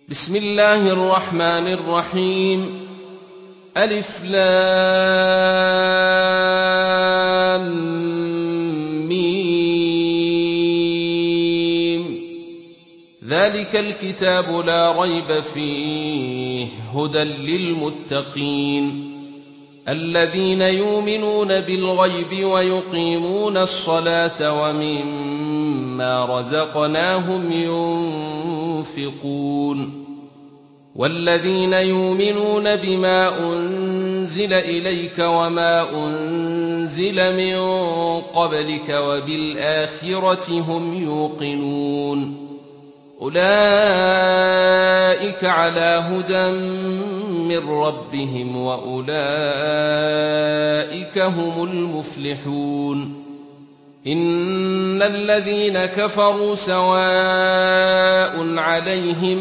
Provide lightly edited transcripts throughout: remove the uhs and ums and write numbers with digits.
بسم الله الرحمن الرحيم. ألف لام ميم. ذلك الكتاب لا ريب فيه هدى للمتقين الذين يؤمنون بالغيب ويقيمون الصلاة ومما رزقناهم ينفقون والذين يؤمنون بما أنزل إليك وما أنزل من قبلك وبالآخرة هم يوقنون أولئك على هدى من ربهم وأولئك هم المفلحون. إن الذين كفروا سواء عليهم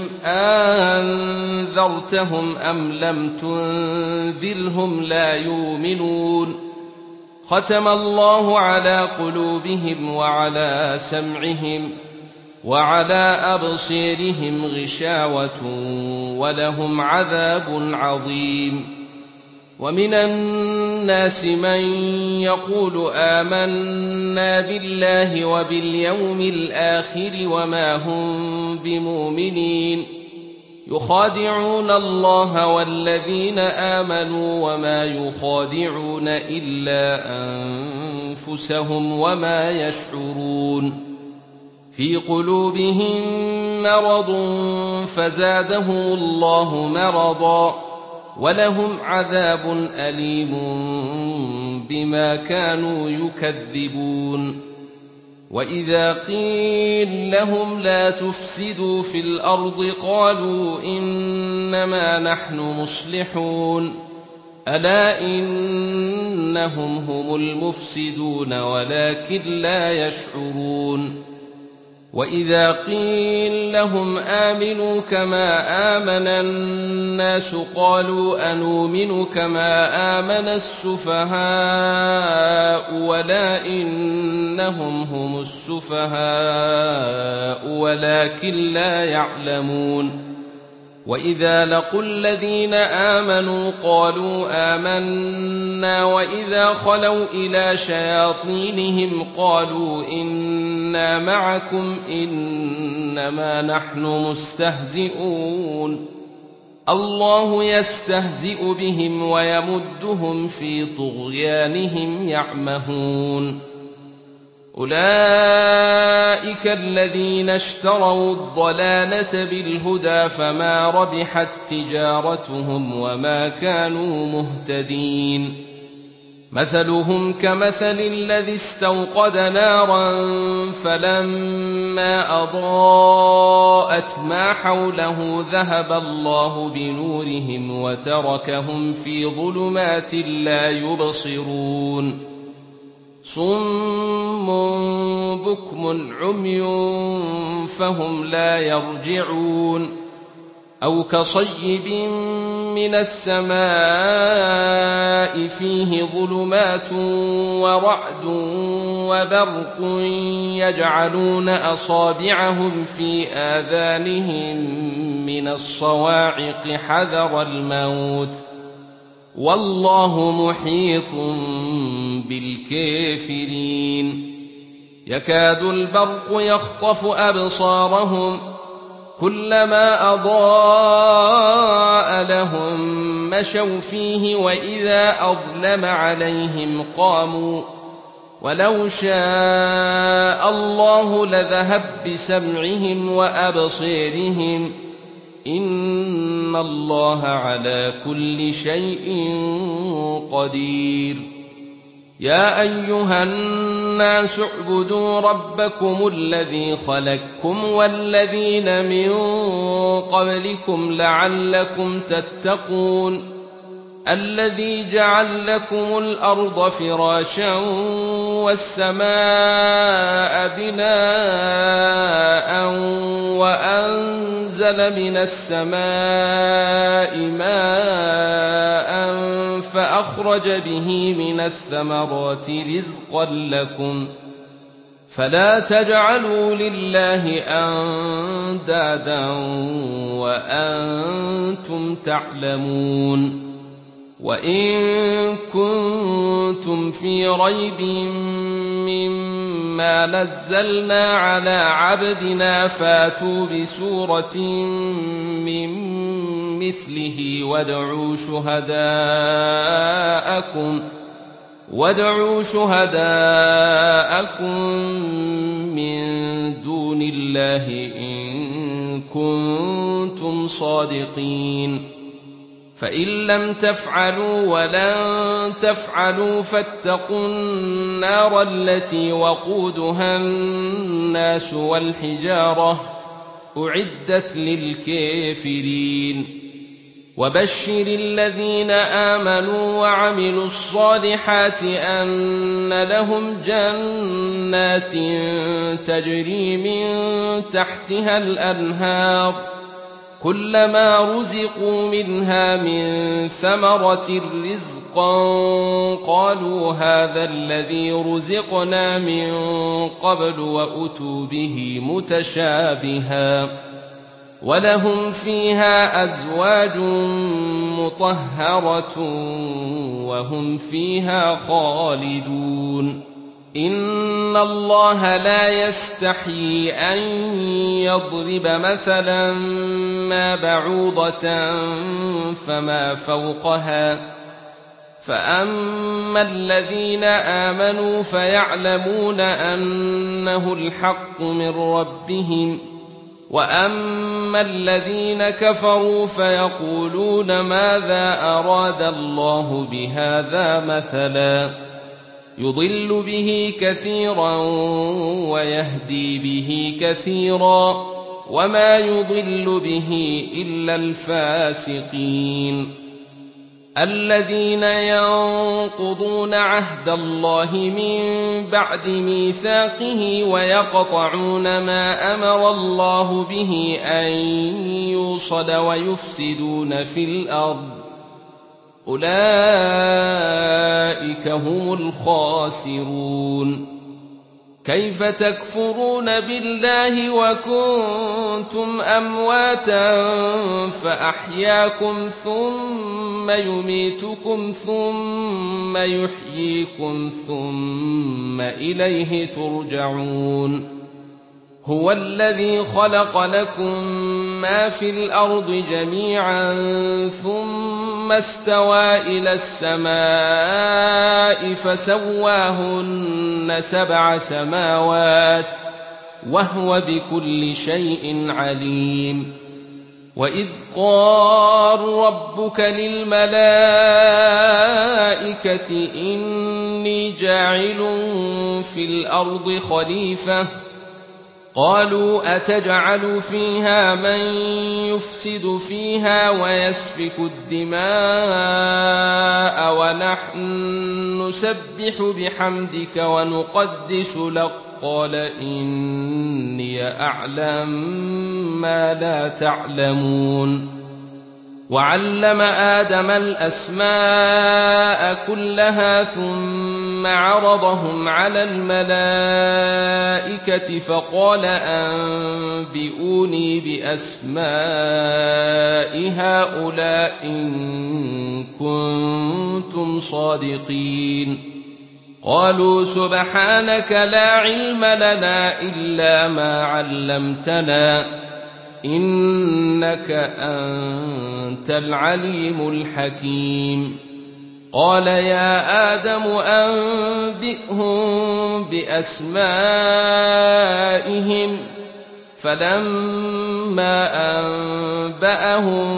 أنذرتهم أم لم تنذرهم لا يؤمنون. ختم الله على قلوبهم وعلى سمعهم وعلى أبصيرهم غشاوة ولهم عذاب عظيم. ومن الناس من يقول آمنا بالله وباليوم الآخر وما هم بمؤمنين يخادعون الله والذين آمنوا وما يخادعون إلا أنفسهم وما يشعرون. في قلوبهم مرض فزادهم الله مرضا ولهم عذاب أليم بما كانوا يكذبون. وإذا قيل لهم لا تفسدوا في الأرض قالوا إنما نحن مصلحون ألا إنهم هم المفسدون ولكن لا يشعرون. وإذا قيل لهم آمنوا كما آمن الناس قالوا أنؤمن كما آمن السفهاء ولا إنهم هم السفهاء ولكن لا يعلمون. وإذا لقوا الذين آمنوا قالوا آمنا وإذا خلوا إلى شياطينهم قالوا إنا معكم إنما نحن مستهزئون. الله يستهزئ بهم ويمدهم في طغيانهم يعمهون. أولئك الذين اشتروا الضلالة بالهدى فما ربحت تجارتهم وما كانوا مهتدين. مثلهم كمثل الذي استوقد نارا فلما أضاءت ما حوله ذهب الله بنورهم وتركهم في ظلمات لا يبصرون. صم بكم عمي فهم لا يرجعون. أو كصيب من السماء فيه ظلمات ورعد وبرق يجعلون أصابعهم في آذانهم من الصواعق حذر الموت والله محيط بالكافرين. يكاد البرق يخطف أبصارهم كلما أضاء لهم مشوا فيه وإذا أظلم عليهم قاموا ولو شاء الله لذهب بسمعهم وأبصيرهم إن الله على كل شيء قدير. يا أيها الناس اعبدوا ربكم الذي خلقكم والذين من قبلكم لعلكم تتقون الذي جعل لكم الأرض فراشا والسماء بناء وأنزل من السماء ماء فأخرج به من الثمرات رزقا لكم فلا تجعلوا لله أندادا وأنتم تعلمون وإن كنتم في ريب مما نزلنا على عبدنا فاتوا بسورة من مثله وادعوا شهداءكم من دون الله إن كنتم صادقين فإن لم تفعلوا ولن تفعلوا فاتقوا النار التي وقودها الناس والحجارة أعدت للكافرين وبشر الذين آمنوا وعملوا الصالحات أن لهم جنات تجري من تحتها الأنهار كلما رزقوا منها من ثمرة رزقا قالوا هذا الذي رزقنا من قبل وأتوا به متشابها ولهم فيها أزواج مطهرة وهم فيها خالدون إن الله لا يستحيي أن يضرب مثلا ما بعوضة فما فوقها فأما الذين آمنوا فيعلمون أنه الحق من ربهم وأما الذين كفروا فيقولون ماذا أراد الله بهذا مثلا يضل به كثيرا ويهدي به كثيرا وما يضل به إلا الفاسقين الذين ينقضون عهد الله من بعد ميثاقه ويقطعون ما أمر الله به أن يوصل ويفسدون في الأرض أولئك هم الخاسرون كيف تكفرون بالله وكنتم أمواتا فأحياكم ثم يميتكم ثم يحييكم ثم إليه ترجعون هو الذي خلق لكم ما في الأرض جميعا ثم استوى إلى السماء فسواهن 7 سماوات وهو بكل شيء عليم وإذ قال ربك للملائكة إني جاعل في الأرض خليفة قالوا أتجعل فيها من يفسد فيها ويسفك الدماء ونحن نسبح بحمدك ونقدس لك قال إني أعلم ما لا تعلمون وعلم آدم الأسماء كلها ثم عرضهم على الملائكة فقال أنبئوني بأسماء هؤلاء إن كنتم صادقين قالوا سبحانك لا علم لنا إلا ما علمتنا إنك أنت العليم الحكيم قال يا آدم أنبئهم بأسمائهم فلما أنبأهم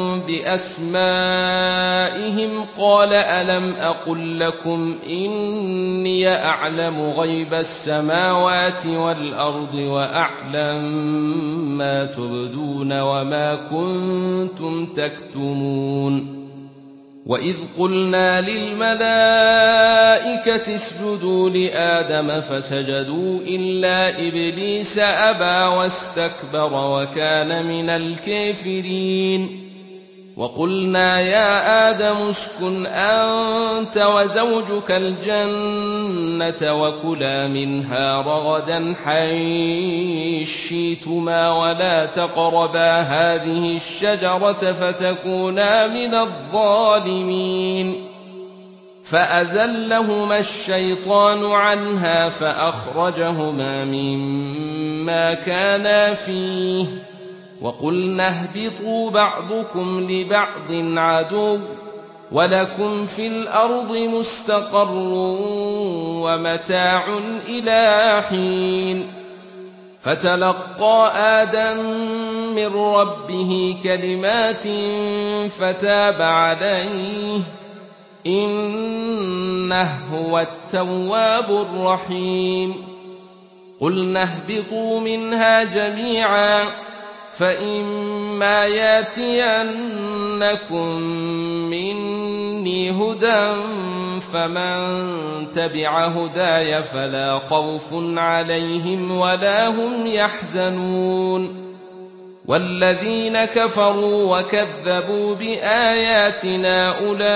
بأسمائهم قال ألم أقل لكم إني أعلم غيب السماوات والأرض وأعلم ما تبدون وما كنتم تكتمون وإذ قلنا للملائكة اسجدوا لآدم فسجدوا إلا إبليس أبى واستكبر وكان من الكافرين وقلنا يا آدم اسكن أنت وزوجك الجنة وكلا منها رغدا حيث شئتما ولا تقربا هذه الشجرة فتكونا من الظالمين فأزلهما الشيطان عنها فأخرجهما مما كانا فيه وقلنا اهبطوا بعضكم لبعض عدو ولكم في الأرض مستقر ومتاع إلى حين فتلقى آدم من ربه كلمات فتاب عليه إنه هو التواب الرحيم قلنا اهبطوا منها جميعا فإما ياتينكم مني هدى فمن تبع هداي فلا خوف عليهم ولا هم يحزنون والذين كفروا وكذبوا بآياتنا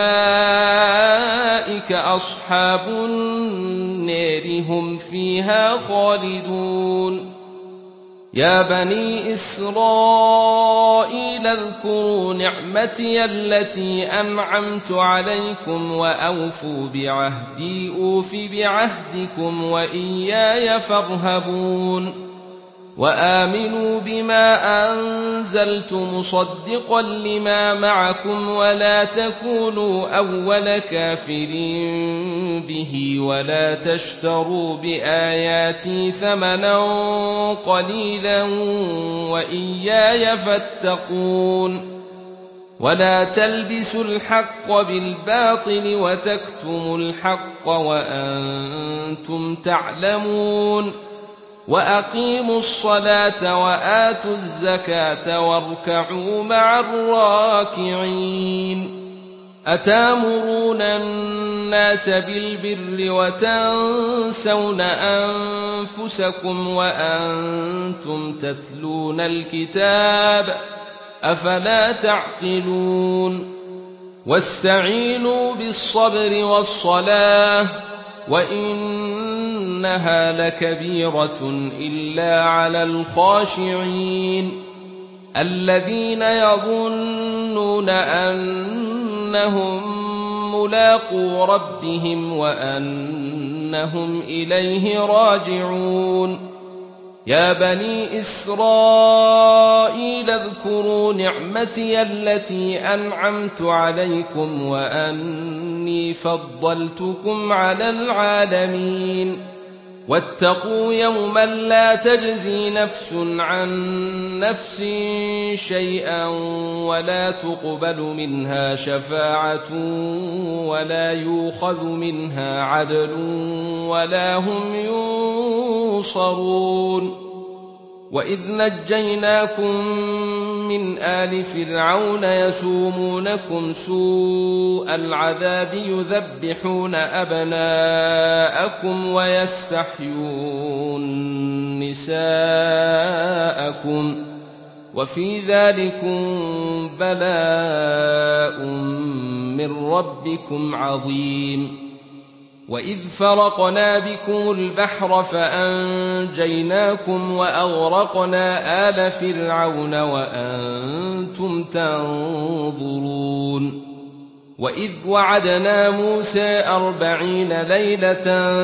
أولئك أصحاب النار هم فيها خالدون يا بني إسرائيل اذكروا نعمتي التي أنعمت عليكم وأوفوا بعهدي أوف بعهدكم وإياي فارهبون وآمنوا بما أنزلت مصدقا لما معكم ولا تكونوا أول كافر به ولا تشتروا بآياتي ثمنا قليلا وإياي فاتقون ولا تلبسوا الحق بالباطل وتكتموا الحق وأنتم تعلمون وأقيموا الصلاة وآتوا الزكاة واركعوا مع الراكعين أتامرون الناس بالبر وتنسون أنفسكم وأنتم تتلون الكتاب أفلا تعقلون واستعينوا بالصبر والصلاة وإنها لكبيرة إلا على الخاشعين الذين يظنون أنهم ملاقو ربهم وأنهم إليه راجعون يا بني إسرائيل اذكروا نعمتي التي أنعمت عليكم وأني فضلتكم على العالمين واتقوا يوما لا تجزي نفس عن نفس شيئا ولا تقبل منها شفاعة ولا يؤخذ منها عدل ولا هم ينصرون وإذ نجيناكم من آل فرعون يسومونكم سوء العذاب يذبحون أبناءكم ويستحيون نساءكم وفي ذلكم بلاء من ربكم عظيم وإذ فرقنا بكم البحر فأنجيناكم وأغرقنا آل فرعون وأنتم تنظرون وإذ وعدنا موسى 40 ليلة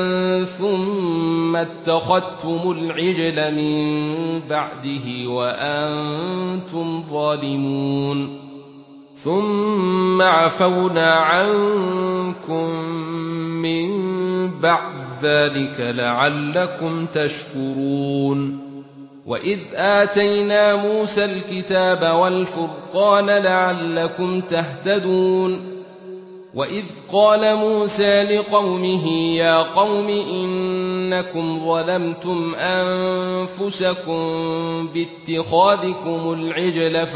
ثم اتخذتم العجل من بعده وأنتم ظالمون ثم عفونا عنكم من بعد ذلك لعلكم تشكرون وإذ آتينا موسى الكتاب والفرقان لعلكم تهتدون وإذ قال موسى لقومه يا قوم إنكم ظلمتم أنفسكم باتخاذكم العجل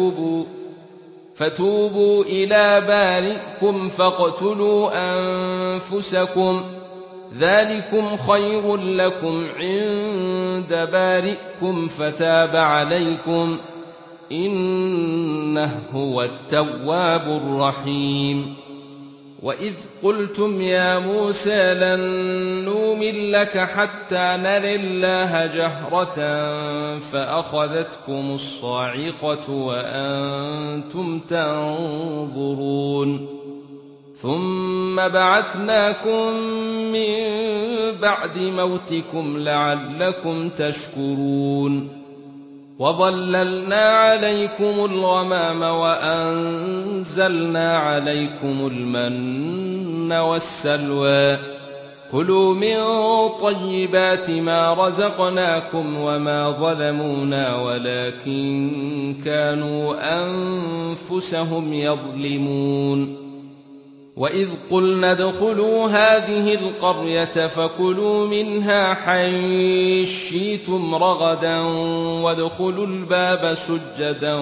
فتوبوا إلى بارئكم فاقتلوا أنفسكم ذلكم خير لكم عند بارئكم فتاب عليكم إنه إنه هو التواب الرحيم. وإذ قلتم يا موسى لن نؤمن لك حتى نرى الله جهرة فأخذتكم الصاعقة وأنتم تنظرون ثم بعثناكم من بعد موتكم لعلكم تشكرون وظللنا عليكم الغمام وأنزلنا عليكم المن والسلوى كلوا من طيبات ما رزقناكم وما ظلمونا ولكن كانوا أنفسهم يظلمون وإذ قلنا ادخلوا هذه القرية فكلوا منها حيث شئتم رغدا وادخلوا الباب سجدا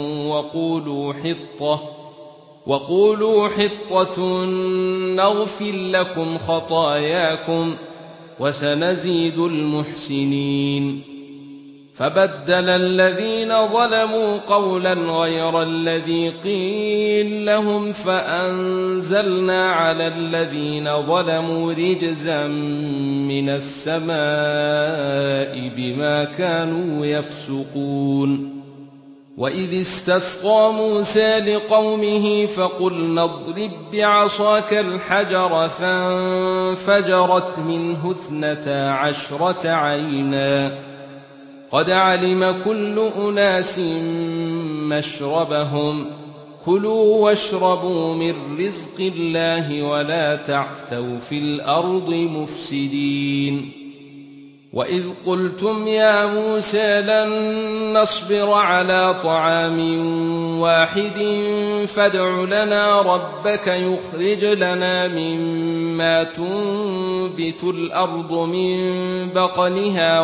وقولوا حطة نغفر لكم خطاياكم وسنزيد المحسنين فبدل الذين ظلموا قولا غير الذي قيل لهم فأنزلنا على الذين ظلموا رجزا من السماء بما كانوا يفسقون وإذ استسقى موسى لقومه فقلنا اضرب بعصاك الحجر فانفجرت منه 12 عينا قد علم كل أناس مشربهم كلوا واشربوا من رزق الله ولا تعثوا في الأرض مفسدين وإذ قلتم يا موسى لن نصبر على طعام واحد فادع لنا ربك يخرج لنا مما تنبت الأرض من بقلها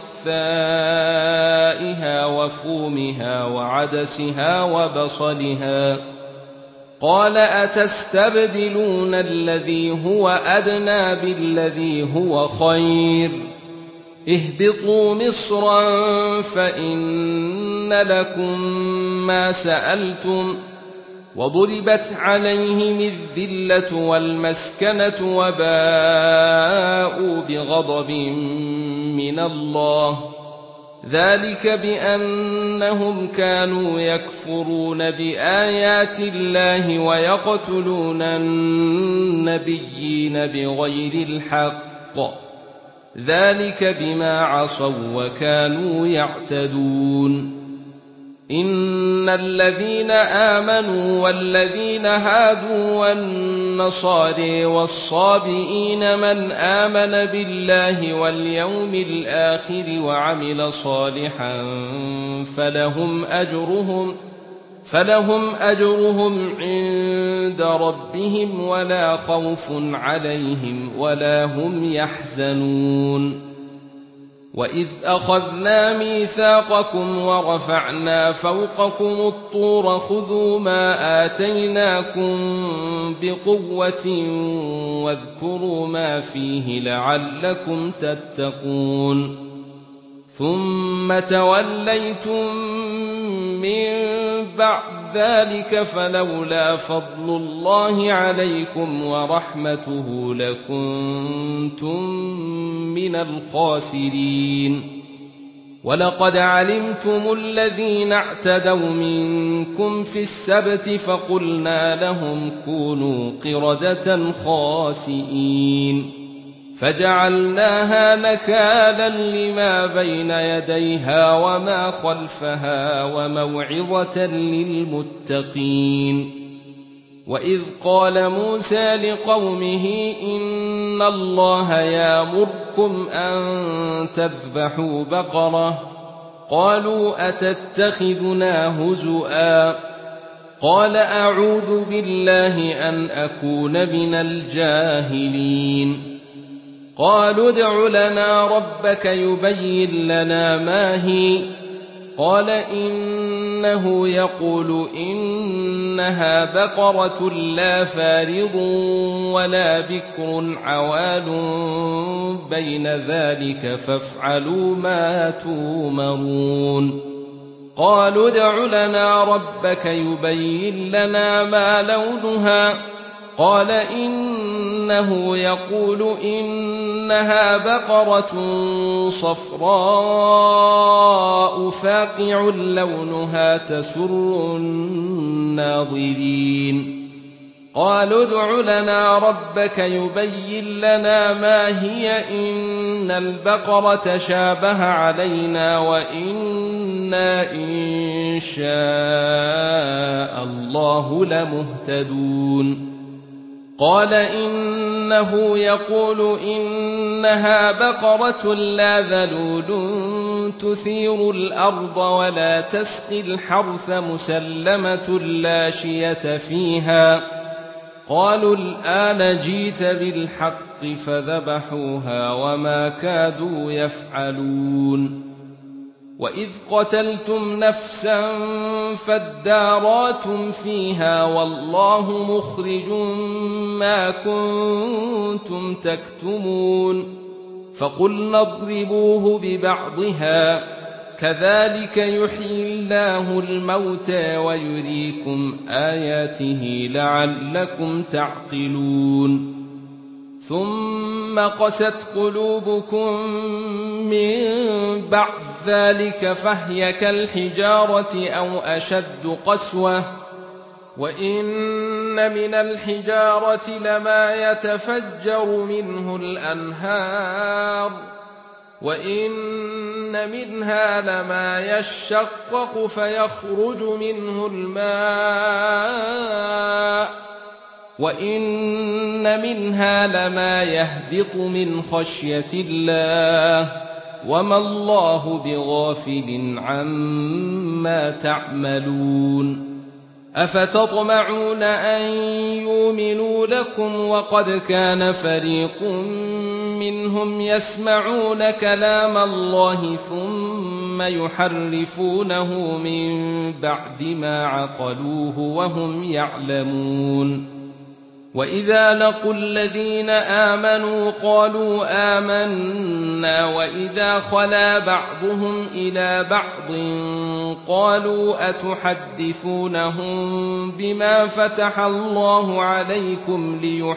وقثائها وفومها وعدسها وبصلها قال أتستبدلون الذي هو أدنى بالذي هو خير اهبطوا مصرا فإن لكم ما سألتم وضربت عليهم الذلة والمسكنة وباءوا بغضب من الله ذلك بأنهم كانوا يكفرون بآيات الله ويقتلون النبيين بغير الحق ذلك بما عصوا وكانوا يعتدون إن الذين آمنوا والذين هادوا والنصارى والصابئين من آمن بالله واليوم الآخر وعمل صالحا فلهم أجرهم عند ربهم ولا خوف عليهم ولا هم يحزنون وإذ أخذنا ميثاقكم ورفعنا فوقكم الطور خذوا ما آتيناكم بقوة واذكروا ما فيه لعلكم تتقون ثم توليتم من بعد ذلك فلولا فضل الله عليكم ورحمته لكنتم من الخاسرين ولقد علمتم الذين اعتدوا منكم في السبت فقلنا لهم كونوا قردة خاسئين فجعلناها نكالا لما بين يديها وما خلفها وموعظة للمتقين وإذ قال موسى لقومه إن الله يأمركم أن تذبحوا بقرة قالوا أتتخذنا هزؤا قال أعوذ بالله أن أكون من الجاهلين قالوا ادع لنا ربك يبين لنا ما هي قال إنه يقول إنها بقرة لا فارض ولا بكر عوان بين ذلك فافعلوا ما تؤمرون قالوا ادع لنا ربك يبين لنا ما لونها قال إنه يقول إنها بقرة صفراء فاقع لونها تسر الناظرين قالوا ادع لنا ربك يبين لنا ما هي إن البقرة شابه علينا وإنا إن شاء الله لمهتدون قال إنه يقول إنها بقرة لا ذلول تثير الأرض ولا تسقي الحرث مسلمة لا شية فيها قالوا الآن جئت بالحق فذبحوها وما كادوا يفعلون وإذ قتلتم نفسا فادارأتم فيها والله مخرج ما كنتم تكتمون فقلنا اضربوه ببعضها كذلك يحيي الله الموتى ويريكم آياته لعلكم تعقلون ثم قست قلوبكم من بعد ذلك فهي كالحجارة أو أشد قسوة وإن من الحجارة لما يتفجر منه الأنهار وإن منها لما يشقق فيخرج منه الماء وإن منها لما يهبط من خشية الله وما الله بغافل عما تعملون أفتطمعون أن يؤمنوا لكم وقد كان فريق منهم يسمعون كلام الله ثم يحرفونه من بعد ما عقلوه وهم يعلمون وإذا لقوا الذين آمنوا قالوا آمنا وإذا خلا بعضهم إلى بعض قالوا أتحدثونهم بما فتح الله عليكم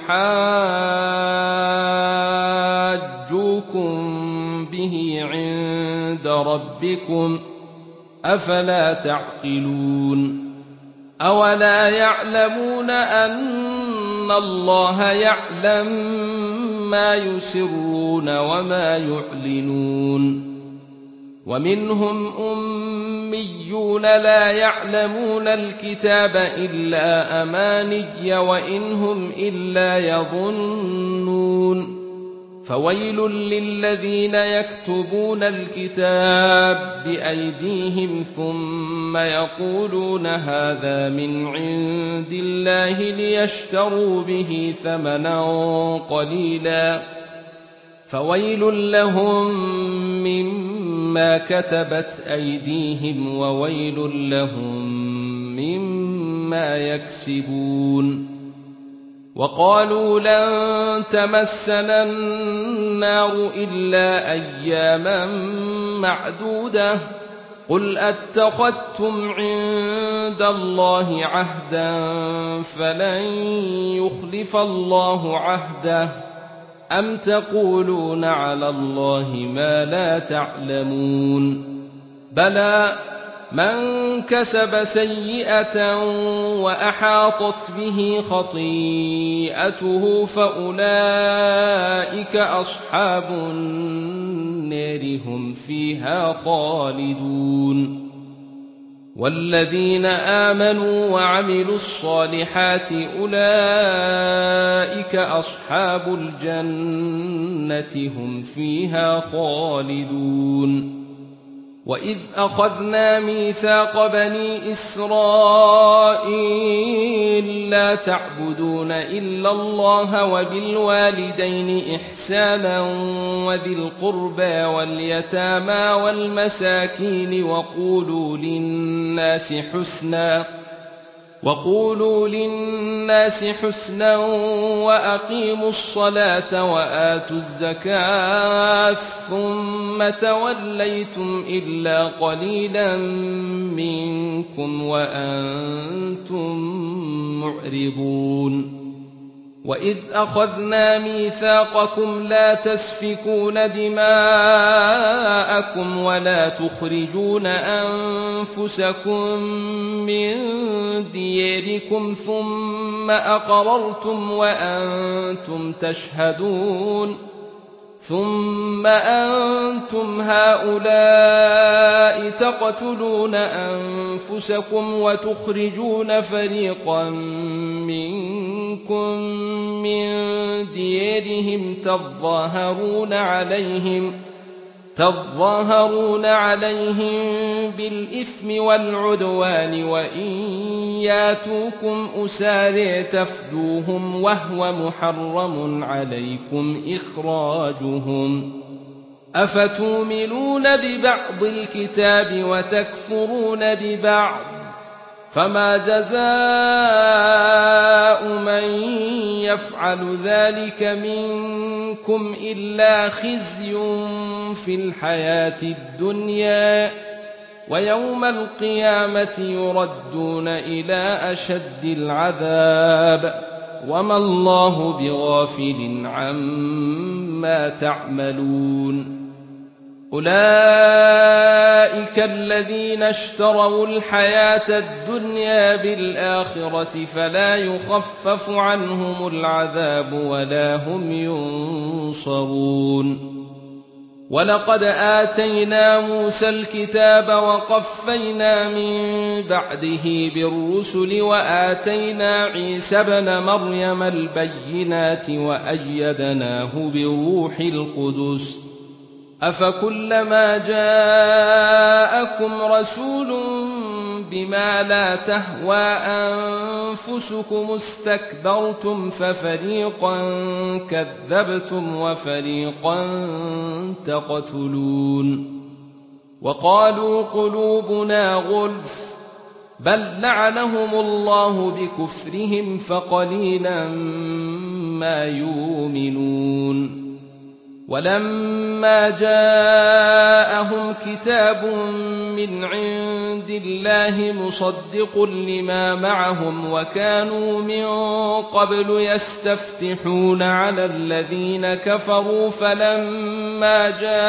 ليحاجوكم به عند ربكم أفلا تعقلون أولا يعلمون أن الله يعلم ما يسرون وما يعلنون ومنهم أميون لا يعلمون الكتاب إلا أماني وإن هم إلا يظنون فويل للذين يكتبون الكتاب بأيديهم ثم يقولون هذا من عند الله ليشتروا به ثمنا قليلا فويل لهم مما كتبت أيديهم وويل لهم مما يكسبون وقالوا لن تمسنا النار إلا أياما معدودة قل أتخذتم عند الله عهدا فلن يخلف الله عهده أم تقولون على الله ما لا تعلمون بلى من كسب سيئة وأحاطت به خطيئته فأولئك أصحاب النار هم فيها خالدون والذين آمنوا وعملوا الصالحات أولئك أصحاب الجنة هم فيها خالدون وإذ أخذنا ميثاق بني إسرائيل لا تعبدون إلا الله وبالوالدين إحسانا وذي القربى واليتامى والمساكين وقولوا للناس حسنا وأقيموا الصلاة وآتوا الزكاة ثم توليتم إلا قليلا منكم وأنتم معرضون وإذ أخذنا ميثاقكم لا تسفكون دماءكم ولا تخرجون أنفسكم من دياركم ثم أقررتم وأنتم تشهدون ثم أنتم هؤلاء تقتلون أنفسكم وتخرجون فريقا منكم من ديارهم تظاهرون عليهم بالإثم والعدوان وإن ياتوكم أسارى تفدوهم وهو محرم عليكم إخراجهم أفتؤمنون ببعض الكتاب وتكفرون ببعض فما جزاء من يفعل ذلك منكم إلا خزي في الحياة الدنيا ويوم القيامة يردون إلى أشد العذاب وما الله بغافل عما تعملون أولئك الذين اشتروا الحياة الدنيا بالآخرة فلا يخفف عنهم العذاب ولا هم ينصرون ولقد آتينا موسى الكتاب وقفينا من بعده بالرسل وآتينا عيسى ابن مريم البينات وأيدناه بروح القدس أفكلما جاءكم رسول بما لا تهوى أنفسكم استكبرتم ففريقا كذبتم وفريقا تقتلون وقالوا قلوبنا غلف بل لعنهم الله بكفرهم فقليلا ما يؤمنون ولما جاءهم كتاب من عند الله مصدق لما معهم وكانوا من قبل يستفتحون على الذين كفروا فلما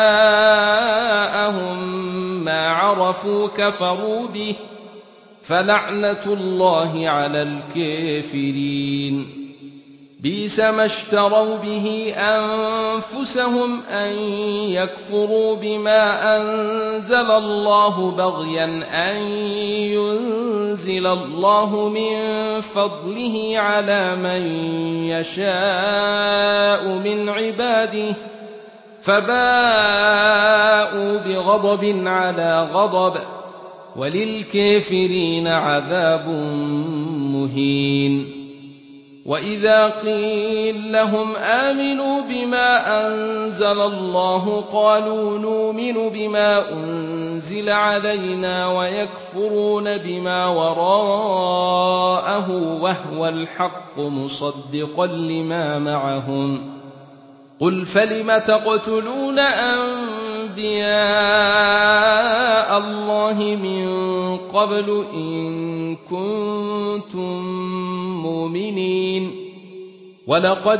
جاءهم ما عرفوا كفروا به فلعنة الله على الكافرين بئس ما اشتروا به أنفسهم أن يكفروا بما أنزل الله بغيا أن ينزل الله من فضله على من يشاء من عباده فباءوا بغضب على غضب وللكافرين عذاب مهين وإذا قيل لهم آمنوا بما أنزل الله قالوا نؤمن بما أنزل علينا ويكفرون بما وراءه وهو الحق مصدقا لما معهم قل فلم تقتلون أنبياء الله من قبل إن كنتم مؤمنين ولقد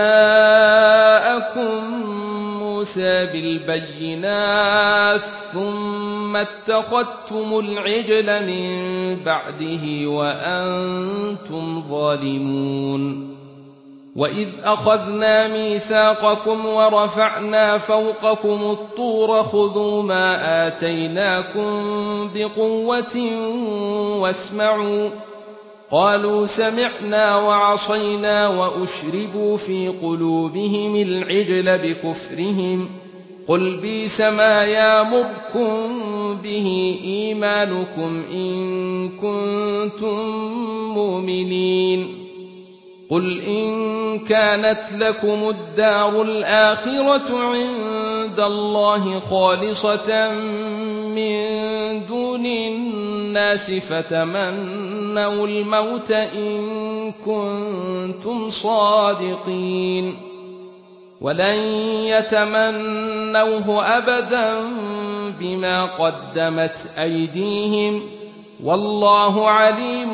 جاءكم موسى بالبينات ثم اتخذتم العجل من بعده وأنتم ظالمون وإذ أخذنا ميثاقكم ورفعنا فوقكم الطور خذوا ما آتيناكم بقوة واسمعوا قالوا سمعنا وعصينا وأشربوا في قلوبهم العجل بكفرهم قل بئس ما يأمركم به إيمانكم إن كنتم مؤمنين قل إن كانت لكم الدار الآخرة عند الله خالصة من دون الناس فتمنوا الموت إن كنتم صادقين ولن يتمنوه أبدا بما قدمت أيديهم والله عليم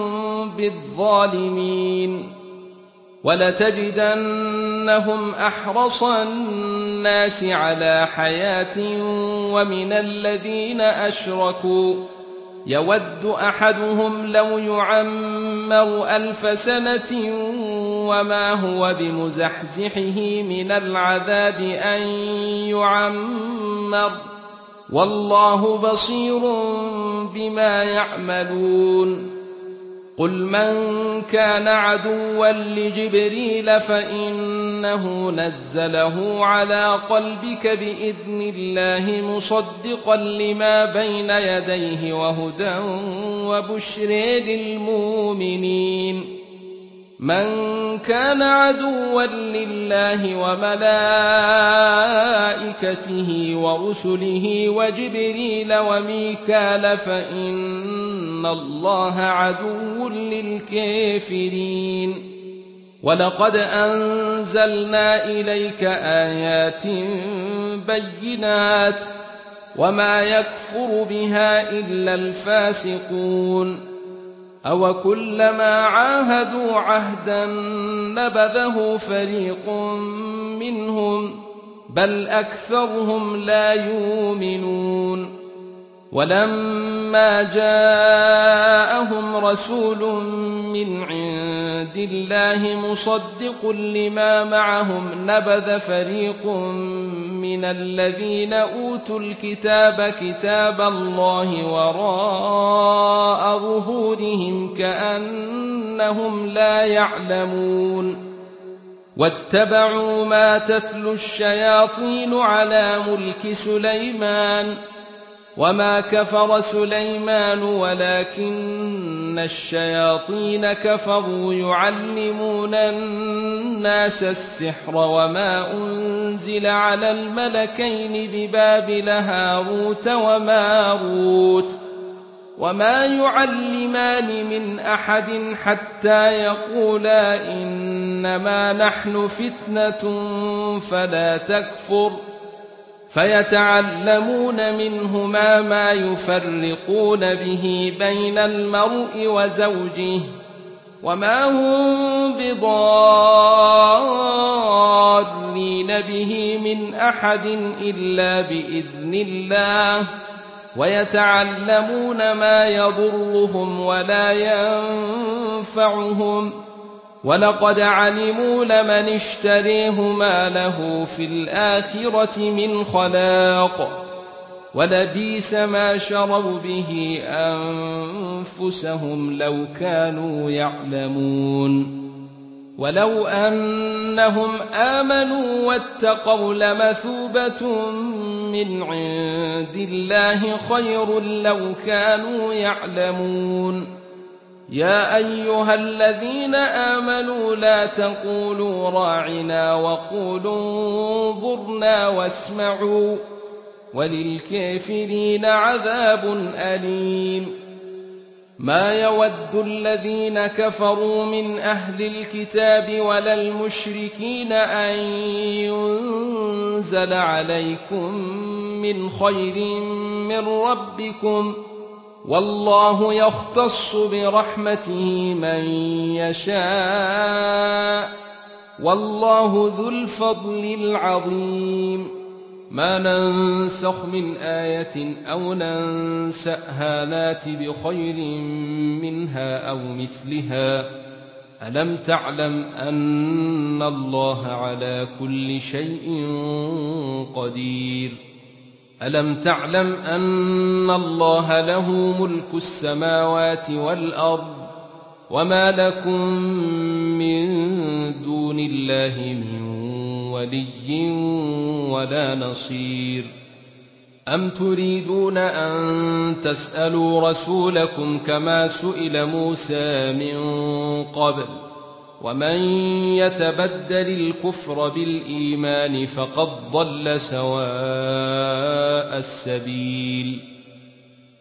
بالظالمين ولتجدنهم أحرص الناس على حياة ومن الذين أشركوا يود أحدهم لو يعمر 1000 سنة وما هو بمزحزحه من العذاب أن يعمر والله بصير بما يعملون قل من كان عدوا لجبريل فإنه نزله على قلبك بإذن الله مصدقا لما بين يديه وهدى وبشر للمؤمنين من كان عدوا لله وملائكته ورسله وجبريل وميكال فإن الله عدو للكافرين ولقد أنزلنا إليك آيات بينات وما يكفر بها إلا الفاسقون أوكلما عاهدوا عهدا نبذه فريق منهم بل أكثرهم لا يؤمنون ولما جاءهم رسول من عند الله مصدق لما معهم نبذ فريق من الذين أوتوا الكتاب كتاب الله وراء ظهورهم كأنهم لا يعلمون واتبعوا ما تتلو الشياطين على ملك سليمان وما كفر سليمان ولكن الشياطين كفروا يعلمون الناس السحر وما أنزل على الملكين ببابل هاروت وماروت وما يعلمان من أحد حتى يقولا إنما نحن فتنة فلا تكفر فيتعلمون منهما ما يفرقون به بين المرء وزوجه وما هم بضارين به من أحد إلا بإذن الله ويتعلمون ما يضرهم ولا ينفعهم ولقد علموا لمن اشتريه ما له في الآخرة من خلاق ولبئس ما شروا به أنفسهم لو كانوا يعلمون ولو أنهم آمنوا واتقوا لمثوبة من عند الله خير لو كانوا يعلمون يا أيها الذين آمنوا لا تقولوا راعنا وقولوا انظرنا واسمعوا وللكافرين عذاب أليم ما يود الذين كفروا من أهل الكتاب ولا المشركين أن ينزل عليكم من خير من ربكم والله يختص برحمته من يشاء والله ذو الفضل العظيم ما ننسخ من آية أو ننسأها نات بخير منها أو مثلها ألم تعلم أن الله على كل شيء قدير ألم تعلم أن الله له ملك السماوات والأرض وما لكم من دون الله من ولي ولا نصير أم تريدون أن تسألوا رسولكم كما سئل موسى من قبل ومن يتبدل الكفر بالإيمان فقد ضل سواء السبيل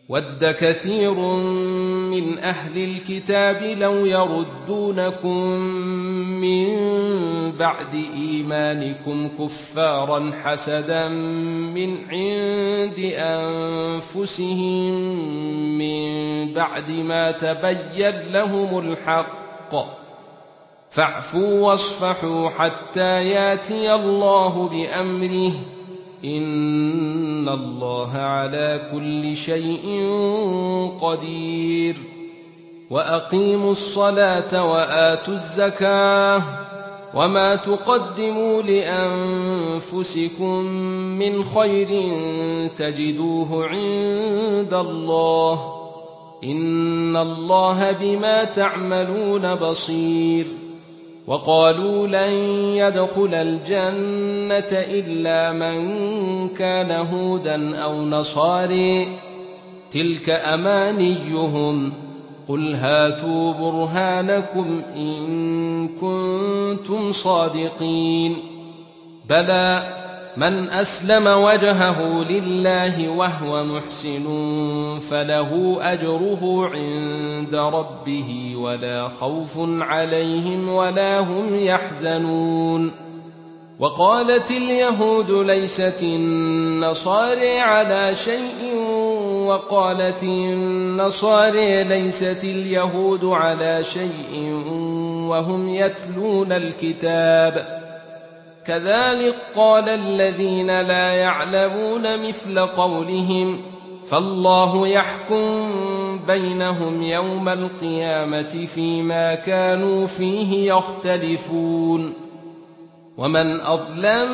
وَدَّ كَثِيرٌ مِّنْ أَهْلِ الْكِتَابِ لَوْ يَرُدُّونَكُم مِّن بَعْدِ إِيمَانِكُمْ كُفَّارًا حَسَدًا مِّنْ عِندِ أَنفُسِهِم مِّن بَعْدِ مَا تَبَيَّنَ لَهُمُ الْحَقُّ ۖ فَاعْفُوا وَاصْفَحُوا حَتَّىٰ يَأْتِيَ اللَّهُ بِأَمْرِهِ ۗ إِنَّ اللَّهَ عَلَىٰ كُلِّ شَيْءٍ قَدِيرٌ. وَأَقِيمُوا الصَّلَاةَ وَآتُوا الزَّكَاةَ وَمَا تُقَدِّمُوا لِأَنفُسِكُم مِّنْ خَيْرٍ تَجِدُوهُ عِندَ اللَّهِ ۗ إِنَّ اللَّهَ بِمَا تَعْمَلُونَ بَصِيرٌ. وَقَالُوا لَن يَدْخُلَ الْجَنَّةَ إِلَّا مَن كَانَ هُودًا أَوْ نَصَارَىٰ ۗ تِلْكَ أَمَانِيُّهُمْ ۖ قُلْ هَاتُوا بُرْهَانَكُمْ إِن كُنتُمْ صَادِقِينَ. بَلَىٰ مَنْ أَسْلَمَ وَجْهَهُ لِلَّهِ وَهُوَ مُحْسِنٌ فَلَهُ أَجْرُهُ عِندَ رَبِّهِ وَلَا خَوْفٌ عَلَيْهِمْ وَلَا هُمْ يَحْزَنُونَ. وَقَالَتِ الْيَهُودُ لَيْسَتِ النَّصَارَىٰ عَلَىٰ شَيْءٍ وَقَالَتِ النَّصَارَىٰ لَيْسَتِ الْيَهُودُ عَلَىٰ شَيْءٍ وَهُمْ يَتْلُونَ الْكِتَابَ. كَذَٰلِكَ قَالَ الَّذِينَ لَا يَعْلَمُونَ مِثْلَ قَوْلِهِمْ ۚ فَاللَّهُ يَحْكُم بَيْنَهُمْ يَوْمَ الْقِيَامَةِ فِيمَا كَانُوا فِيهِ يَخْتَلِفُونَ. وَمَنْ أَظْلَمُ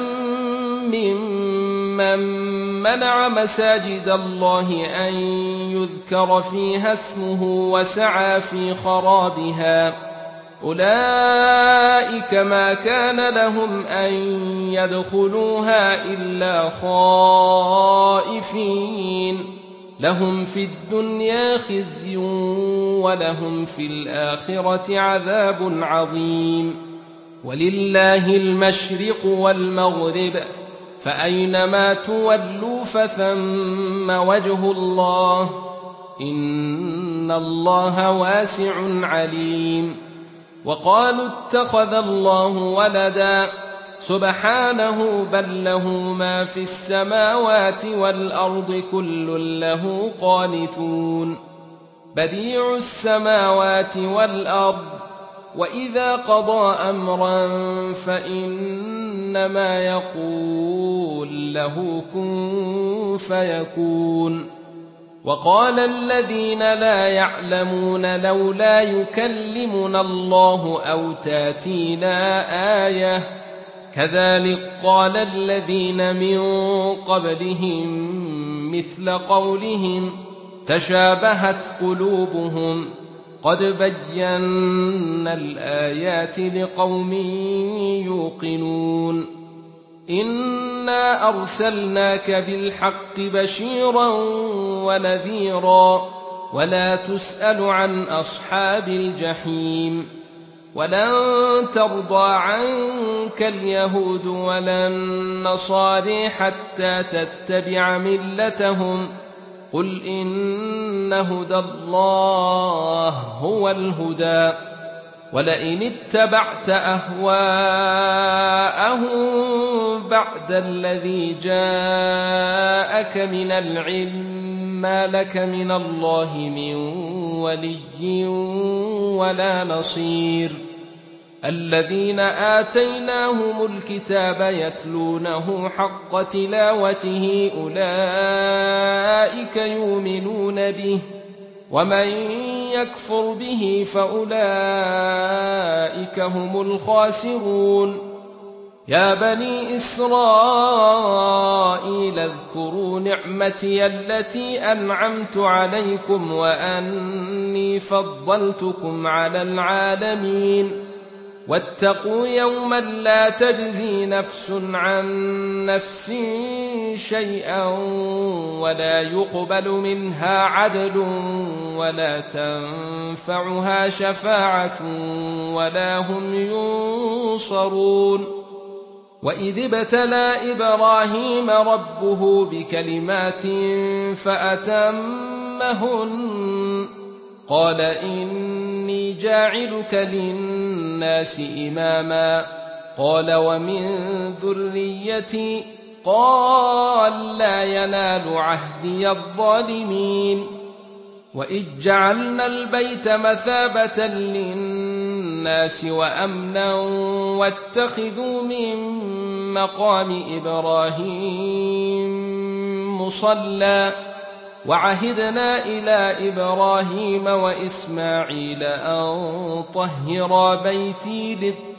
مِمَّن مَّنَعَ مَسَاجِدَ اللَّهِ أَن يُذْكَرَ فِيهَا اسْمُهُ وَسَعَىٰ فِي خَرَابِهَا ۚ أُولَٰئِكَ مَا كَانَ لَهُمْ أَن يَدْخُلُوهَا إِلَّا خَائِفِينَ ۚ لَهُمْ فِي الدُّنْيَا خِزْيٌ وَلَهُمْ فِي الْآخِرَةِ عَذَابٌ عَظِيمٌ. وَلِلَّهِ الْمَشْرِقُ وَالْمَغْرِبُ، فَأَيْنَمَا تُوَلُّوا فَثَمَّ وَجْهُ اللَّهِ ۚ إِنَّ اللَّهَ وَاسِعٌ عَلِيمٌ. وَقَالُوا اتَّخَذَ اللَّهُ وَلَدًا، سُبْحَانَهُ بَل لَّهُ مَا فِي السَّمَاوَاتِ وَالْأَرْضِ كُلٌّ لَّهُ قَانِتُونَ. بَدِيعُ السَّمَاوَاتِ وَالْأَرْضِ، وَإِذَا قَضَىٰ أَمْرًا فَإِنَّمَا يَقُولُ لَهُ كُن فَيَكُونُ. وَقَالَ الَّذِينَ لَا يَعْلَمُونَ لَوْلَا يُكَلِّمُنَا اللَّهُ أَوْ تَأْتِينَا آيَةٌ ۗ كَذَٰلِكَ قَالَ الَّذِينَ مِن قَبْلِهِم مِّثْلَ قَوْلِهِمْ ۘ تَشَابَهَتْ قُلُوبُهُمْ ۗ قَدْ بَيَّنَّا الْآيَاتِ لِقَوْمٍ يُوقِنُونَ. إِنَّا أَرْسَلْنَاكَ بِالْحَقِّ بَشِيرًا وَنَذِيرًا، وَلَا تُسْأَلُ عَنْ أَصْحَابِ الْجَحِيمِ. وَلَن تَرْضَىٰ عَنكَ الْيَهُودُ وَلَا النَّصَارَىٰ حَتَّىٰ تَتَّبِعَ مِلَّتَهُمْ ۗ قُلْ إِنَّ هُدَى اللَّهِ هُوَ الْهُدَىٰ ۗ وَلَئِنِ اتَّبَعْتَ أَهْوَاءَهُم بَعْدَ الَّذِي جَاءَكَ مِنَ الْعِلْمِ مَا لَكَ مِنَ اللَّهِ مِن وَلِيٍّ وَلَا نَصِيرٍ. الَّذِينَ آتَيْنَاهُمُ الْكِتَابَ يَتْلُونَهُ حَقَّ تِلَاوَتِهِ أُولَٰئِكَ يُؤْمِنُونَ بِهِ ۗ وَمَن يَكْفُرْ بِهِ فَأُولَٰئِكَ هُمُ الْخَاسِرُونَ. يَا بَنِي إِسْرَائِيلَ اذْكُرُوا نِعْمَتِيَ الَّتِي أَنْعَمْتُ عَلَيْكُمْ وَأَنِّي فَضَّلْتُكُمْ عَلَى الْعَالَمِينَ. وَاتَّقُوا يَوْمًا لَّا تَجْزِي نَفْسٌ عَن نَّفْسٍ شَيْئًا وَلَا يُقْبَلُ مِنْهَا عَدْلٌ وَلَا تَنفَعُهَا شَفَاعَةٌ وَلَا هُمْ يُنصَرُونَ. وَإِذِ ابْتَلَىٰ إِبْرَاهِيمَ رَبُّهُ بِكَلِمَاتٍ فَأَتَمَّهُنَّ أمهن قال إني جاعلك للناس إماما قال ومن ذريتي قال لا ينال عهدي الظالمين وإذ جعلنا البيت مثابة للناس وأمنا واتخذوا من مقام إبراهيم مصلى وعهدنا إلى إبراهيم وإسماعيل أن طهرا بيتي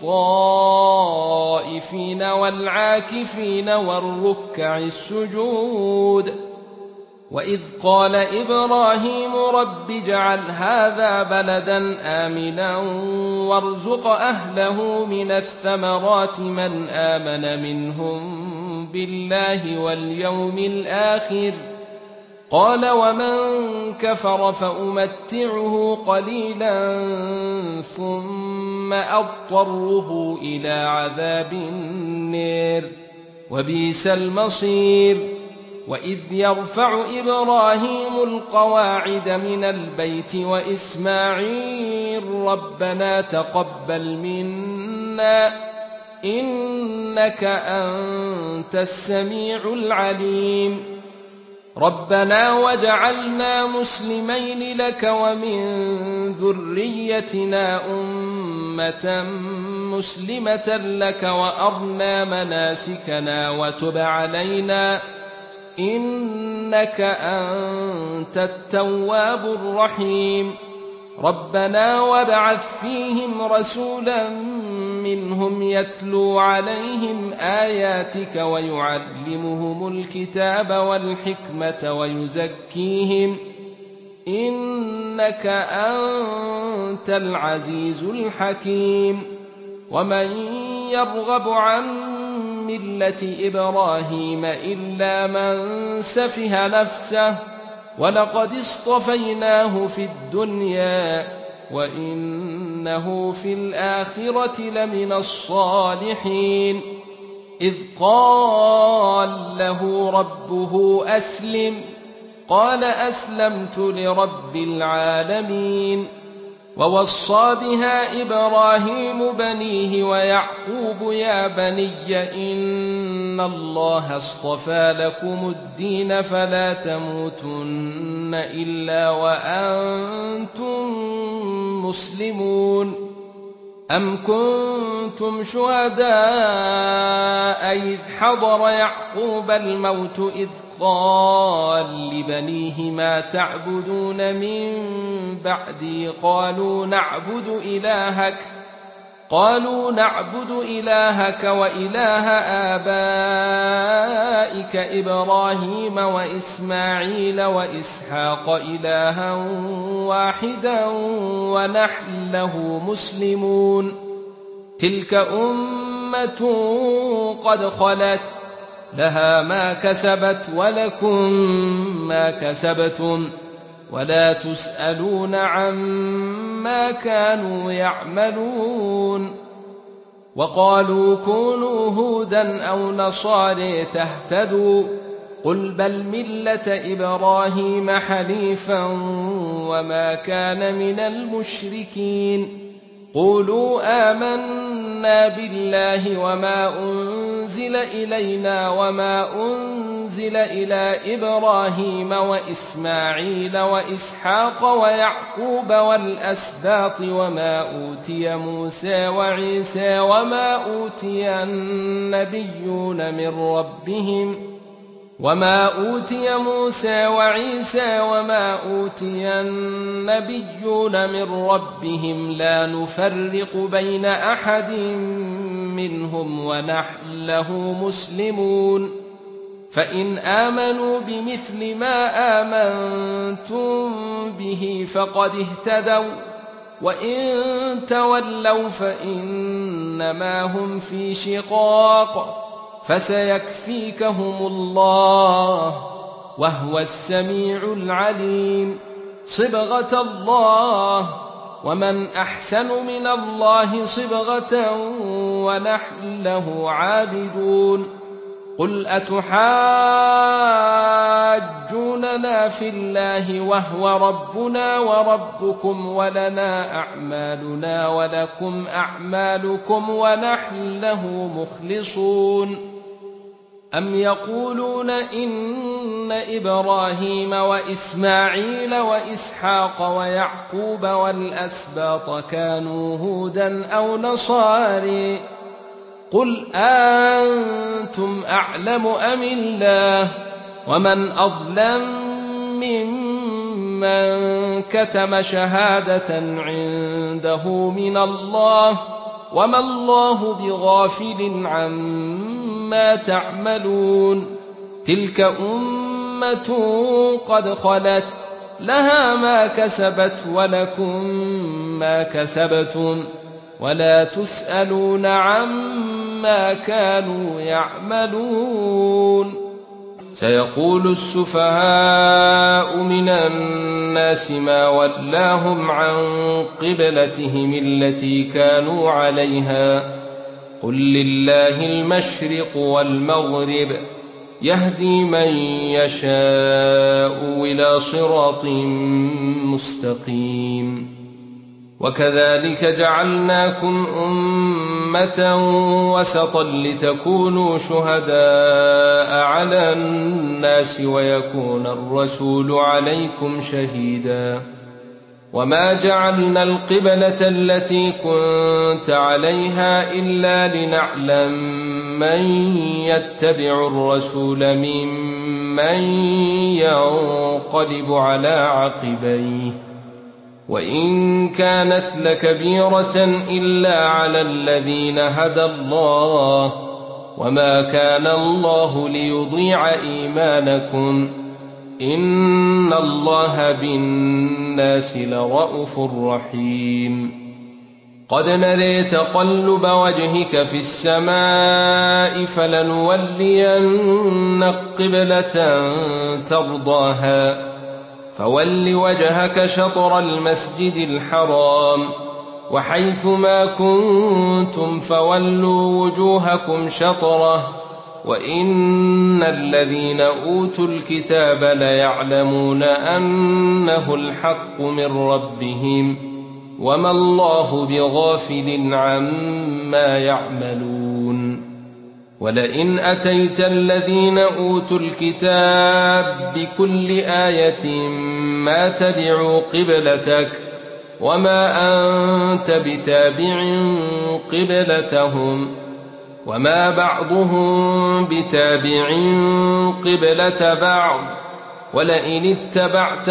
للطائفين والعاكفين والركع السجود وإذ قال إبراهيم رب اجعل هذا بلدا آمنا وارزق أهله من الثمرات من آمن منهم بالله واليوم الآخر قال ومن كفر فأمتعه قليلا ثم أضطره إلى عذاب النار وبئس المصير وإذ يرفع إبراهيم القواعد من البيت وإسماعيل ربنا تقبل منا إنك أنت السميع العليم ربنا واجعلنا مسلمين لك ومن ذريتنا أمة مسلمة لك وأرنا مناسكنا وتب علينا إنك أنت التواب الرحيم ربنا وابعث فيهم رسولا منهم يتلو عليهم آياتك ويعلمهم الكتاب والحكمة ويزكيهم إنك أنت العزيز الحكيم ومن يرغب عن ملة إبراهيم إلا من سفه نفسه ولقد اصطفيناه في الدنيا وإنه في الآخرة لمن الصالحين إذ قال له ربه أسلم قال أسلمت لرب العالمين ووصى بها إبراهيم بنيه ويعقوب يا بني إن الله اصطفى لكم الدين فلا تموتن إلا وأنتم مسلمون أم كنتم شهداء إذ حضر يعقوب الموت إذ قال لبنيه ما تعبدون من بعدي قالوا نعبد إلهك وإله آبائك إبراهيم وإسماعيل وإسحاق إلها واحدا ونحن له مسلمون تلك أمة قد خلت لها ما كسبت ولكم ما كسبتم ولا تسألون عما كانوا يعملون وقالوا كونوا هودا أو نصارى تهتدوا قل بل ملة إبراهيم حنيفا وما كان من المشركين قولوا آمنا بالله وما أنزل إلينا وما أنزل إلى إبراهيم وإسماعيل وإسحاق ويعقوب والأسباط وما أوتي موسى وعيسى وما أوتي النبيون من ربهم لا نفرق بين أحد منهم ونحن له مسلمون فإن آمنوا بمثل ما آمنتم به فقد اهتدوا وإن تولوا فإنما هم في شقاق فسيكفيكهم الله وهو السميع العليم صبغة الله ومن أحسن من الله صبغة ونحن له عابدون قل أتحاجوننا في الله وهو ربنا وربكم ولنا أعمالنا ولكم أعمالكم ونحن له مخلصون أم يقولون إن إبراهيم وإسماعيل وإسحاق ويعقوب والأسباط كانوا هودا أو نصاري قل أنتم أعلم أم الله ومن أظلم ممن كتم شهادة عنده من الله وما الله بغافل عما تعملون تلك أمة قد خلت لها ما كسبت ولكم ما كسبتم ولا تسألون عما كانوا يعملون سيقول السفهاء من الناس ما ولاهم عن قبلتهم التي كانوا عليها قل لله المشرق والمغرب يهدي من يشاء إلى صراط مستقيم وكذلك جعلناكم أمة وسطا لتكونوا شهداء على الناس ويكون الرسول عليكم شهيدا وما جعلنا القبلة التي كنت عليها إلا لنعلم من يتبع الرسول ممن ينقلب على عقبيه وإن كانت لكبيرة إلا على الذين هدى الله وما كان الله ليضيع إيمانكم إن الله بالناس لرءوف رحيم قد نري تقلب وجهك في السماء فلنولينك قبلة ترضاها فول وجهك شطر المسجد الحرام وحيث ما كنتم فولوا وجوهكم شطره وإن الذين أوتوا الكتاب ليعلمون أنه الحق من ربهم وما الله بغافل عما يعملون ولئن أتيت الذين أوتوا الكتاب بكل آية ما تبعوا قبلتك وما أنت بتابع قبلتهم وما بعضهم بتابع قبلة بعض ولئن اتبعت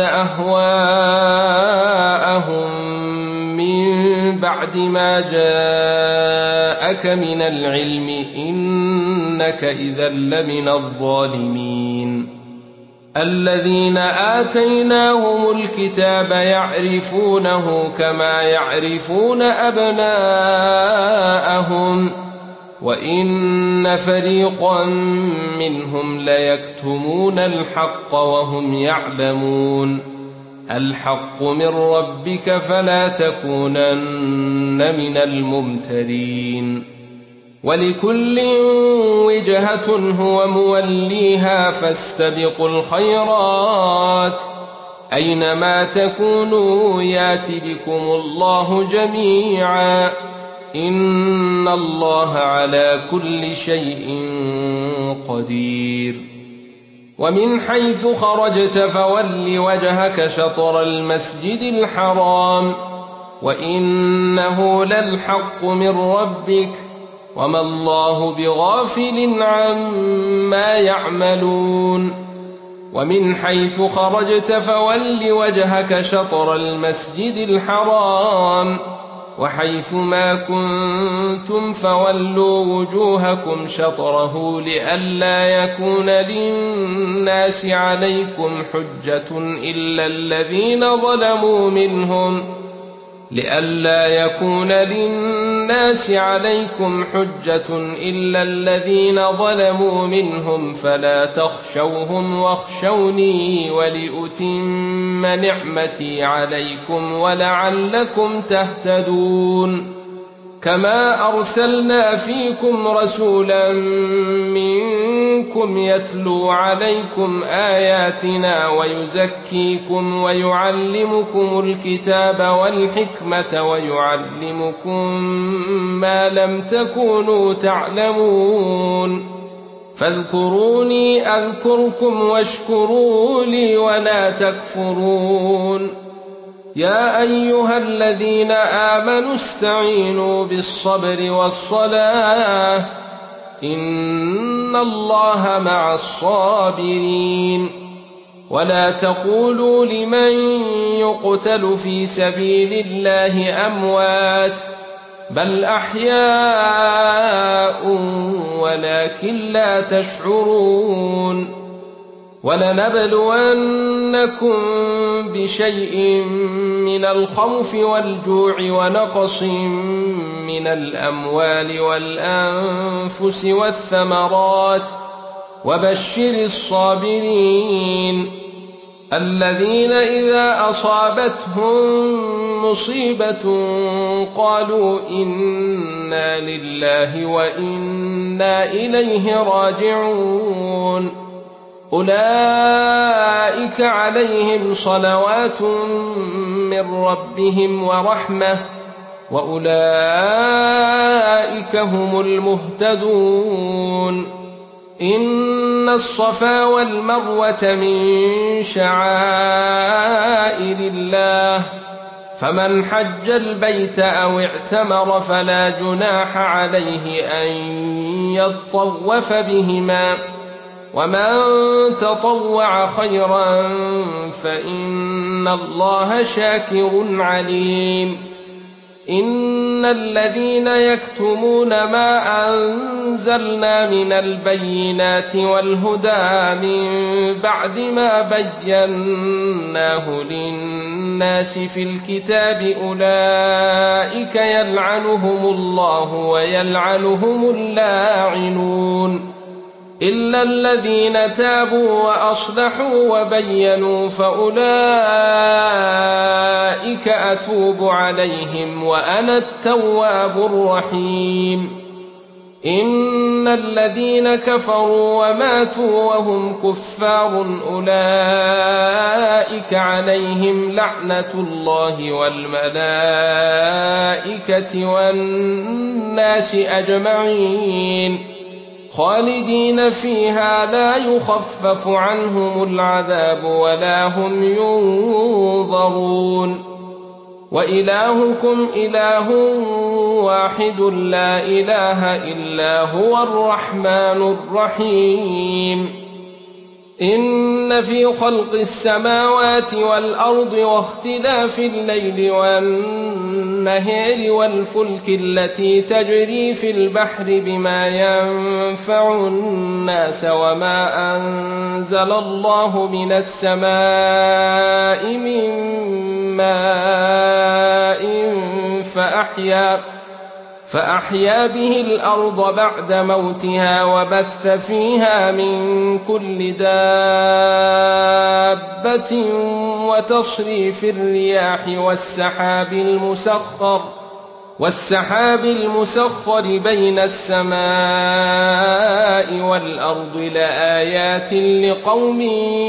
أهواءهم من بعد ما جاءك من العلم إنك إذا لمن الظالمين الذين آتيناهم الكتاب يعرفونه كما يعرفون أبناءهم وإن فريقا منهم ليكتمون الحق وهم يعلمون الحق من ربك فلا تكونن من الممترين ولكل وجهة هو موليها فاستبقوا الخيرات أينما تكونوا يات بكم الله جميعا إن الله على كل شيء قدير ومن حيث خرجت فول وجهك شطر المسجد الحرام وإنه للحق من ربك وما الله بغافل عما يعملون ومن حيث خرجت فول وجهك شطر المسجد الحرام وحيث ما كنتم فولوا وجوهكم شطره لئلا يكون للناس عليكم حجة إلا الذين ظلموا منهم فلا تخشوهم واخشوني ولأتم نعمتي عليكم ولعلكم تهتدون كما أرسلنا فيكم رسولا منكم يتلو عليكم آياتنا ويزكيكم ويعلمكم الكتاب والحكمة ويعلمكم ما لم تكونوا تعلمون فاذكروني أذكركم واشكروا لي ولا تكفرون يا أيها الذين آمنوا استعينوا بالصبر والصلاة إن الله مع الصابرين ولا تقولوا لمن يقتل في سبيل الله أموات بل أحياء ولكن لا تشعرون ولنبلونكم بشيء من الخوف والجوع ونقص من الأموال والأنفس والثمرات وبشر الصابرين الذين إذا أصابتهم مصيبة قالوا إنا لله وإنا إليه راجعون أولئك عليهم صلوات من ربهم ورحمة وأولئك هم المهتدون إن الصفا والمروة من شعائر الله فمن حج البيت أو اعتمر فلا جناح عليه أن يطوف بهما ومن تطوع خيرا فإن الله شاكر عليم إن الذين يكتمون ما أنزلنا من البينات والهدى من بعد ما بيناه للناس في الكتاب أولئك يلعنهم الله ويلعنهم اللاعنون إلا الذين تابوا وأصلحوا وبينوا فأولئك أتوب عليهم وأنا التواب الرحيم إن الذين كفروا وماتوا وهم كفار أولئك عليهم لعنة الله والملائكة والناس أجمعين خالدين فيها لا يخفف عنهم العذاب ولا هم ينظرون وإلهكم إله واحد لا إله إلا هو الرحمن الرحيم إن في خلق السماوات والأرض واختلاف الليل والنهار والفلك التي تجري في البحر بما ينفع الناس وما أنزل الله من السماء من ماء فأحيا به الأرض بعد موتها وبث فيها من كل دابة وتصريف الرياح والسحاب المسخر بين السماء والأرض لآيات لقوم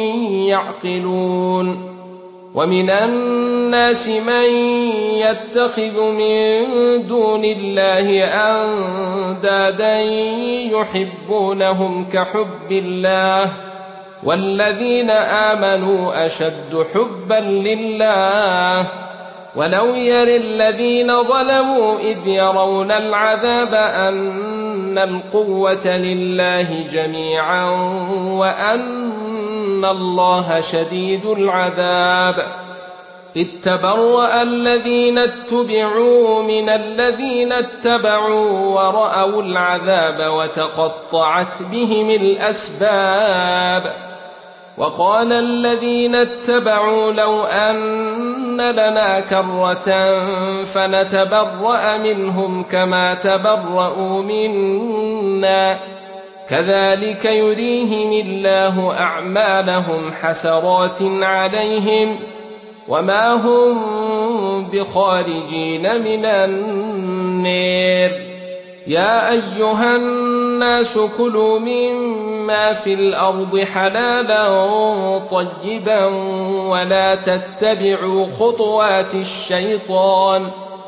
يعقلون ومن الناس من يتخذ من دون الله أندادا يحبونهم كحب الله والذين آمنوا أشد حبا لله ولو يرى الذين ظلموا إذ يرون العذاب أن القوة لله جميعا وأن الله شديد العذاب إذ تبرأ الذين اتبعوا من الذين اتبعوا ورأوا العذاب وتقطعت بهم الأسباب وقال الذين اتبعوا لو أن لنا كرة فنتبرأ منهم كما تبرأوا منا كذلك يريهم الله أعمالهم حسرات عليهم وما هم بخارجين من النار. يا أيها الناس كلوا مما في الأرض حلالا طيبا ولا تتبعوا خطوات الشيطان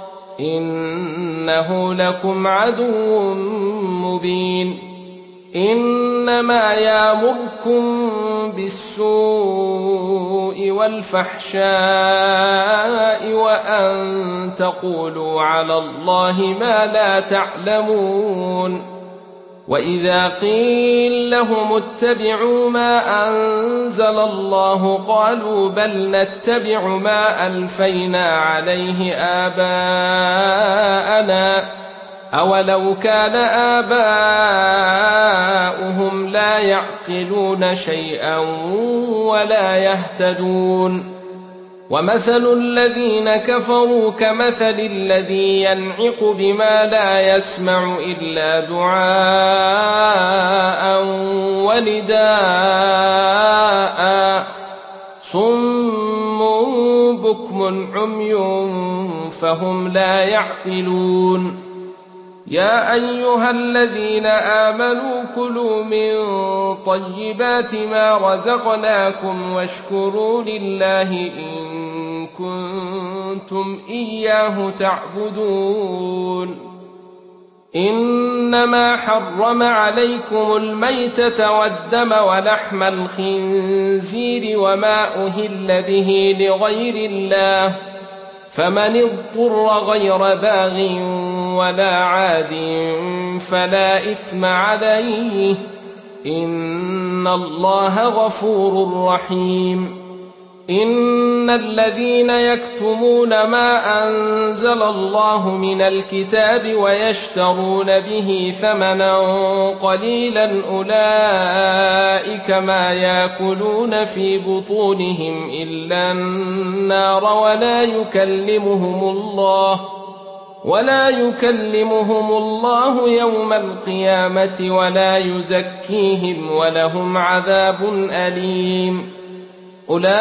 إنه لكم عدو مبين. إنما يأمركم بالسوء والفحشاء وأن تقولوا على الله ما لا تعلمون. وإذا قيل لهم اتبعوا ما أنزل الله قالوا بل نتبع ما ألفينا عليه آباءنا أولو كان آباؤهم لا يعقلون شيئا ولا يهتدون. ومثل الذين كفروا كمثل الذي ينعق بما لا يسمع إلا دعاء ونداء صم بكم عمي فهم لا يعقلون. يا أيها الذين آمنوا كلوا من طيبات ما رزقناكم واشكروا لله إن كنتم إياه تعبدون. إنما حرم عليكم الميتة والدم ولحم الخنزير وما أهل به لغير الله فمن اضطر غير باغ ولا عاد فلا إثم عليه إن الله غفور رحيم. إن الذين يكتمون ما أنزل الله من الكتاب ويشترون به ثمنا قليلا أولئك ما يأكلون في بطونهم إلا النار ولا يكلمهم الله يوم القيامة ولا يزكيهم ولهم عذاب أليم. أولئك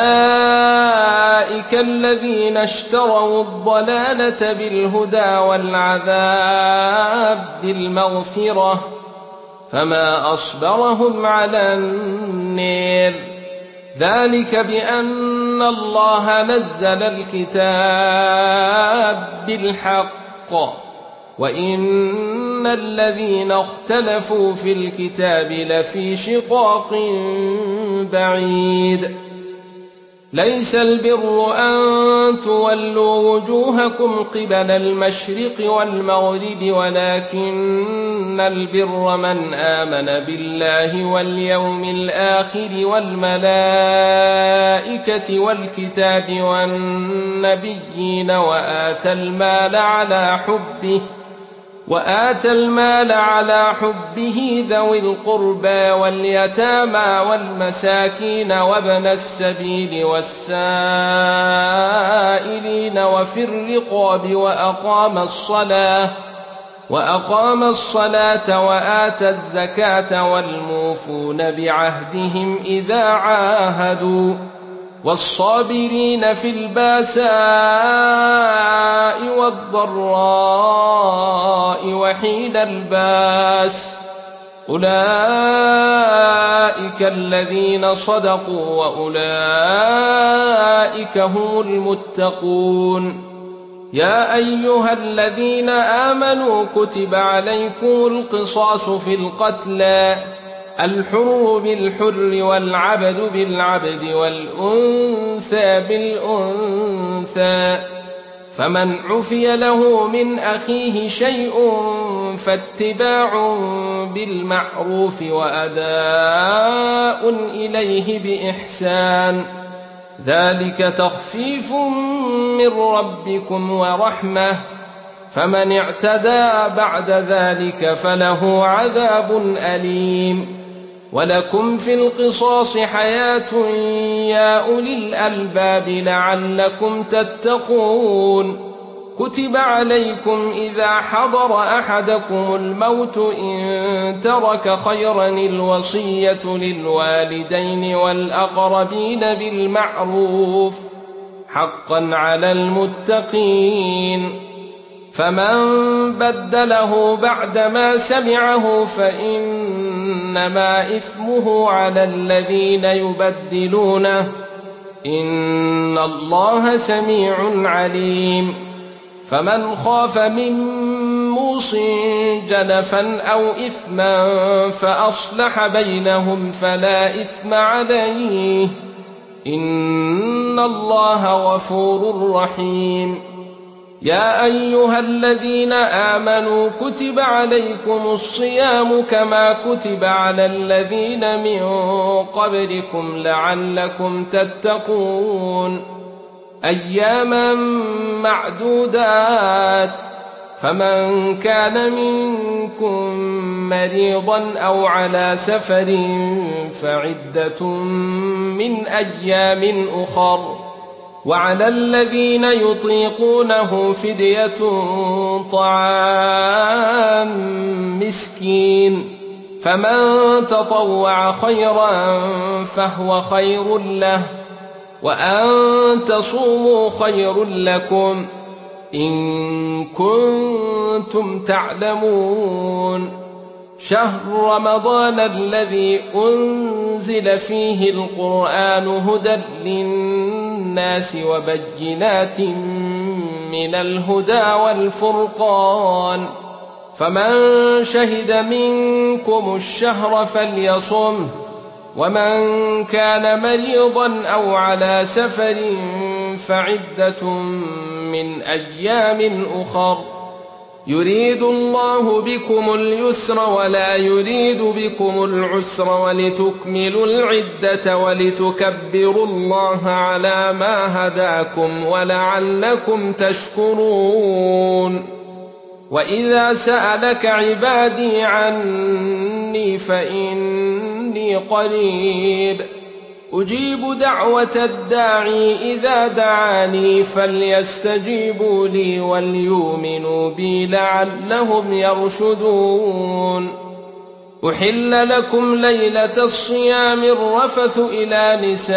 الذين اشتروا الضلالة بالهدى والعذاب بالمغفرة فما أصبرهم على النار. ذلك بأن الله نزل الكتاب بالحق وإن الذين اختلفوا في الكتاب لفي شقاق بعيد. ليس البر أن تولوا وجوهكم قبل المشرق والمغرب ولكن البر من آمن بالله واليوم الآخر والملائكة والكتاب والنبيين وآتى المال على حبه ذوي القربى واليتامى والمساكين وابن السبيل والسائلين وفي الرقاب وأقام الصلاة وآتى الزكاة والموفون بعهدهم إذا عاهدوا والصابرين في الباساء والضراء وحين الباس أولئك الذين صدقوا وأولئك هم المتقون. يا أيها الذين آمنوا كتب عليكم القصاص في القتلى الحر بالحر والعبد بالعبد والأنثى بالأنثى فمن عفي له من أخيه شيء فاتباع بالمعروف وأداء إليه بإحسان ذلك تخفيف من ربكم ورحمة فمن اعتدى بعد ذلك فله عذاب أليم. ولكم في القصاص حياة يا أولي الألباب لعلكم تتقون. كتب عليكم إذا حضر أحدكم الموت إن ترك خيرا الوصية للوالدين والأقربين بالمعروف حقا على المتقين. فمن بدله بعدما سمعه فإنما إثمه على الذين يبدلونه، إن الله سميع عليم. فمن خاف من موص جنفا أو إثما فأصلح بينهم فلا إثم عليه، إن الله غفور رحيم. يا أيها الذين آمنوا كتب عليكم الصيام كما كتب على الذين من قبلكم لعلكم تتقون، أياما معدودات، فمن كان منكم مريضا أو على سفر فعدة من أيام أخر، وعلى الذين يطيقونه فدية طعام مسكين، فمن تطوع خيرا فهو خير له، وأن تصوموا خير لكم إن كنتم تعلمون. شهر رمضان الذي أنزل فيه القرآن هدى للناس وبينات من الهدى والفرقان، فمن شهد منكم الشهر فليصمه، ومن كان مريضا أو على سفر فعدة من أيام أخر، يريد الله بكم اليسر ولا يريد بكم العسر ولتكملوا العدة ولتكبروا الله على ما هداكم ولعلكم تشكرون. وإذا سألك عبادي عني فإني قريب أجيب دعوة الداعي إذا دعاني فليستجيبوا لي وليؤمنوا بي لعلهم يرشدون. أحل لكم ليلة الصيام الرفث إلى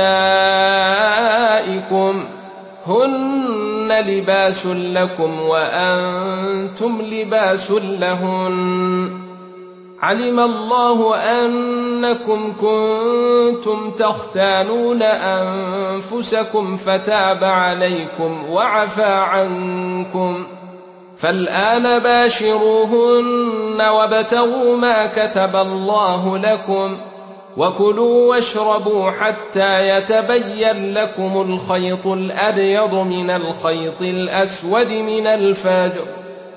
نسائكم هن لباس لكم وأنتم لباس لهن، علم الله أنكم كنتم تختانون أنفسكم فتاب عليكم وعفى عنكم، فالآن باشروهن وابتغوا ما كتب الله لكم، وكلوا واشربوا حتى يتبين لكم الخيط الأبيض من الخيط الأسود من الفجر،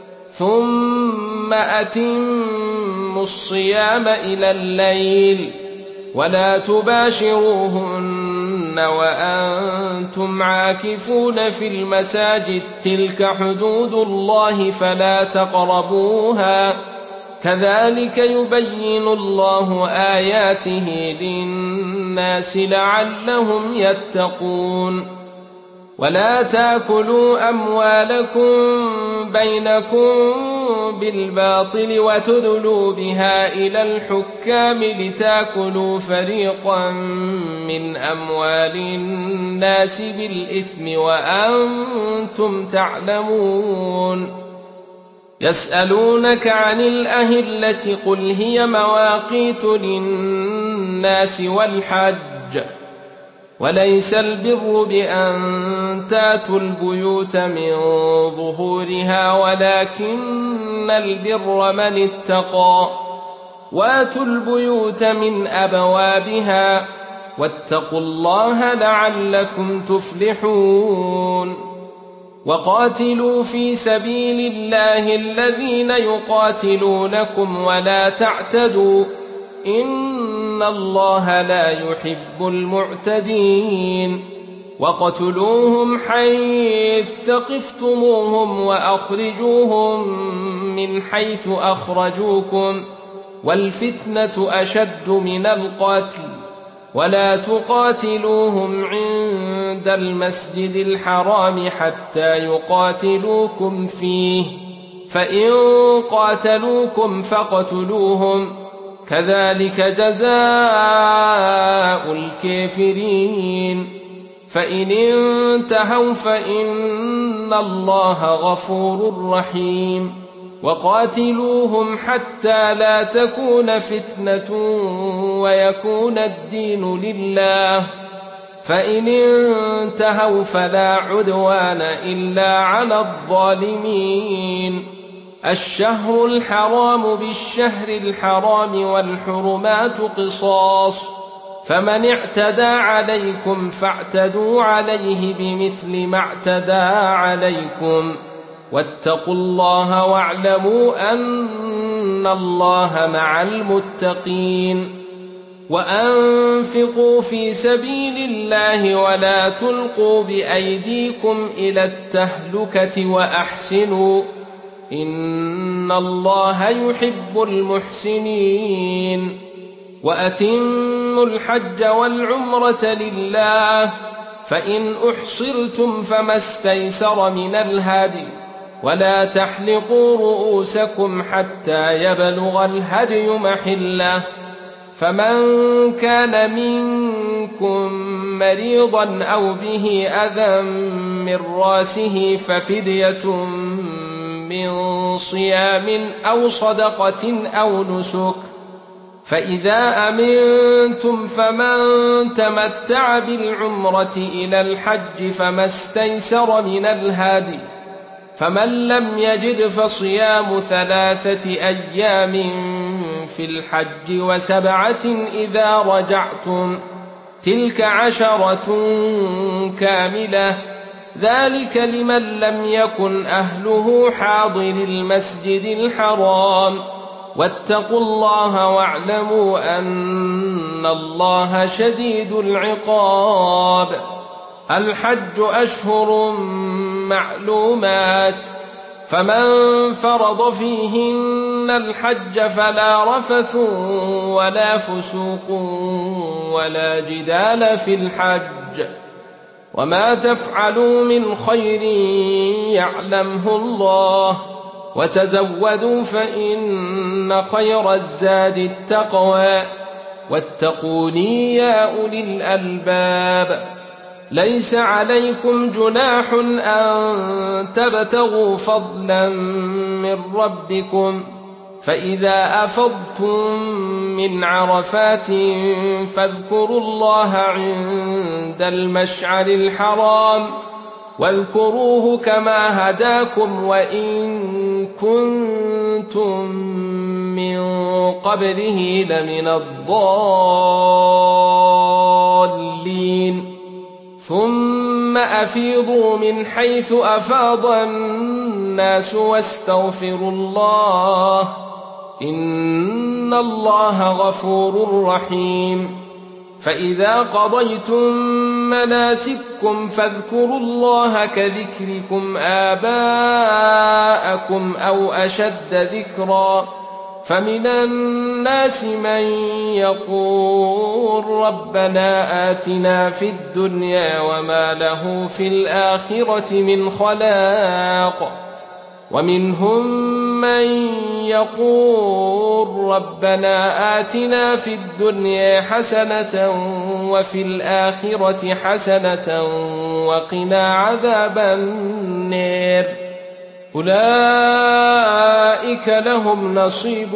ثم أتموا الصيام إلى الليل، ولا تباشروهن وأنتم عاكفون في المساجد، تلك حدود الله فلا تقربوها، كذلك يبين الله آياته للناس لعلهم يتقون. ولا تأكلوا أموالكم بينكم بالباطل وتدلوا بها إلى الحكام لتأكلوا فريقا من أموال الناس بالإثم وأنتم تعلمون. يسألونك عن الأهلة قل هي مواقيت للناس والحج، وليس البر بأن تاتوا البيوت من ظهورها ولكن البر من اتقى، واتوا البيوت من أبوابها، واتقوا الله لعلكم تفلحون. وقاتلوا في سبيل الله الذين يقاتلونكم ولا تعتدوا، إن الله لا يحب المعتدين. وقتلوهم حيث ثقفتموهم وأخرجوهم من حيث أخرجوكم، والفتنة أشد من القتل، ولا تقاتلوهم عند المسجد الحرام حتى يقاتلوكم فيه، فإن قاتلوكم فاقتلوهم، كذلك جزاء الكافرين. فإن انتهوا فإن الله غفور رحيم وقاتلوهم حتى لا تكون فتنة ويكون الدين لله فإن انتهوا فلا عدوان إلا على الظالمين الشهر الحرام بالشهر الحرام والحرمات قصاص فمن اعتدى عليكم فاعتدوا عليه بمثل ما اعتدى عليكم واتقوا الله واعلموا أن الله مع المتقين وأنفقوا في سبيل الله ولا تلقوا بأيديكم إلى التهلكة وأحسنوا إن الله يحب المحسنين وأتموا الحج والعمرة لله فإن أحصرتم فما استيسر من الهدي ولا تحلقوا رؤوسكم حتى يبلغ الهدي محله فمن كان منكم مريضا أو به أذى من راسه ففدية من صيام أو صدقة أو نسك فإذا أمنتم فمن تمتع بالعمرة إلى الحج فما استيسر من الهدي فمن لم يجد فصيام 3 أيام في الحج و7 إذا رجعتم تلك 10 كاملة ذلك لمن لم يكن أهله حاضر المسجد الحرام واتقوا الله واعلموا أن الله شديد العقاب الحج أشهر معلومات فمن فرض فيهن الحج فلا رفث ولا فسوق ولا جدال في الحج وما تفعلوا من خير يعلمه الله وتزودوا فإن خير الزاد التقوى واتقوني يا أولي الألباب ليس عليكم جناح أن تبتغوا فضلا من ربكم فإذا أفضتم من عرفات فاذكروا الله عند المشعر الحرام واذكروه كما هداكم وإن كنتم من قبله لمن الضالين ثم أفيضوا من حيث أفاض الناس واستغفروا الله إن الله غفور رحيم فإذا قضيتم مناسككم فاذكروا الله كذكركم آباءكم أو أشد ذكرا فمن الناس من يقول ربنا آتنا في الدنيا وما له في الآخرة من خلاق ومنهم من يقول ربنا آتنا في الدنيا حسنة وفي الآخرة حسنة وقنا عذاب النار أولئك لهم نصيب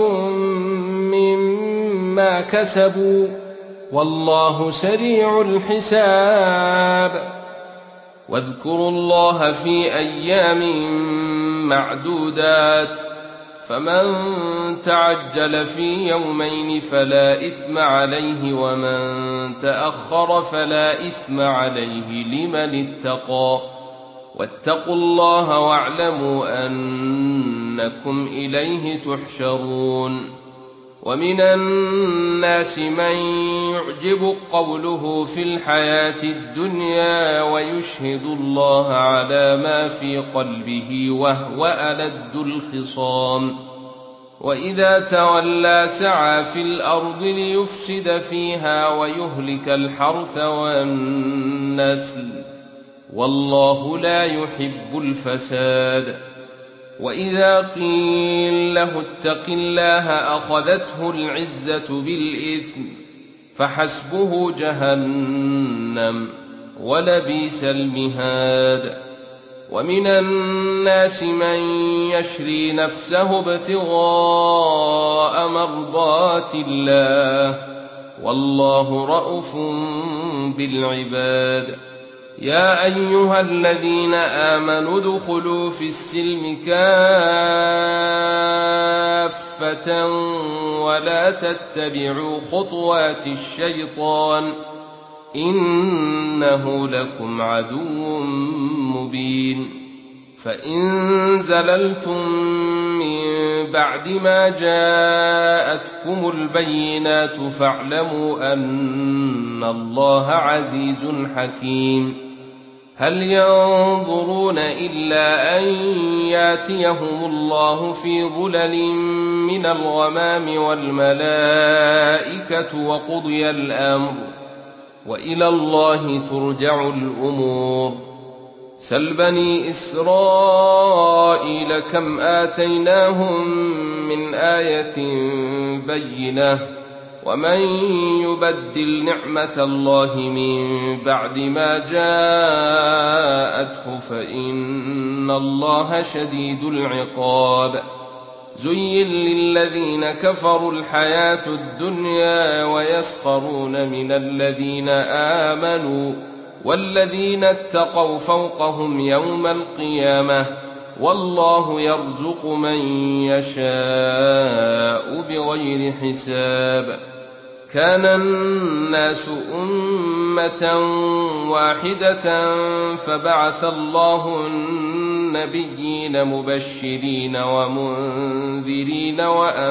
مما كسبوا والله سريع الحساب واذكروا الله في أيام معدودات فمن تعجل في يومين فلا إثم عليه ومن تأخر فلا إثم عليه لمن اتقى واتقوا الله واعلموا أنكم إليه تحشرون ومن الناس من يعجب قوله في الحياة الدنيا ويشهد الله على ما في قلبه وهو ألد الخصام وإذا تولى سعى في الأرض ليفسد فيها ويهلك الحرث والنسل والله لا يحب الفساد وإذا قيل له اتق الله أخذته العزة بالإثم فحسبه جهنم ولبئس المهاد. ومن الناس من يشري نفسه ابتغاء مرضات الله والله رءوف بالعباد. يا أيها الذين آمنوا ادخلوا في السلم كافة ولا تتبعوا خطوات الشيطان إنه لكم عدو مبين. فإن زللتم من بعد ما جاءتكم البينات فاعلموا أن الله عزيز حكيم. هل ينظرون إلا أن ياتيهم الله في ظلل من الغمام والملائكة وقضي الأمر وإلى الله ترجع الأمور. سل بني إسرائيل كم آتيناهم من آية بينة ومن يبدل نعمة الله من بعد ما جاءته فإن الله شديد العقاب. زين للذين كفروا الحياة الدنيا ويسخرون من الذين آمنوا والذين اتقوا فوقهم يوم القيامة والله يرزق من يشاء بغير حساب. كان الناس أمة واحدة فبعث الله النبيين مبشرين ومنذرين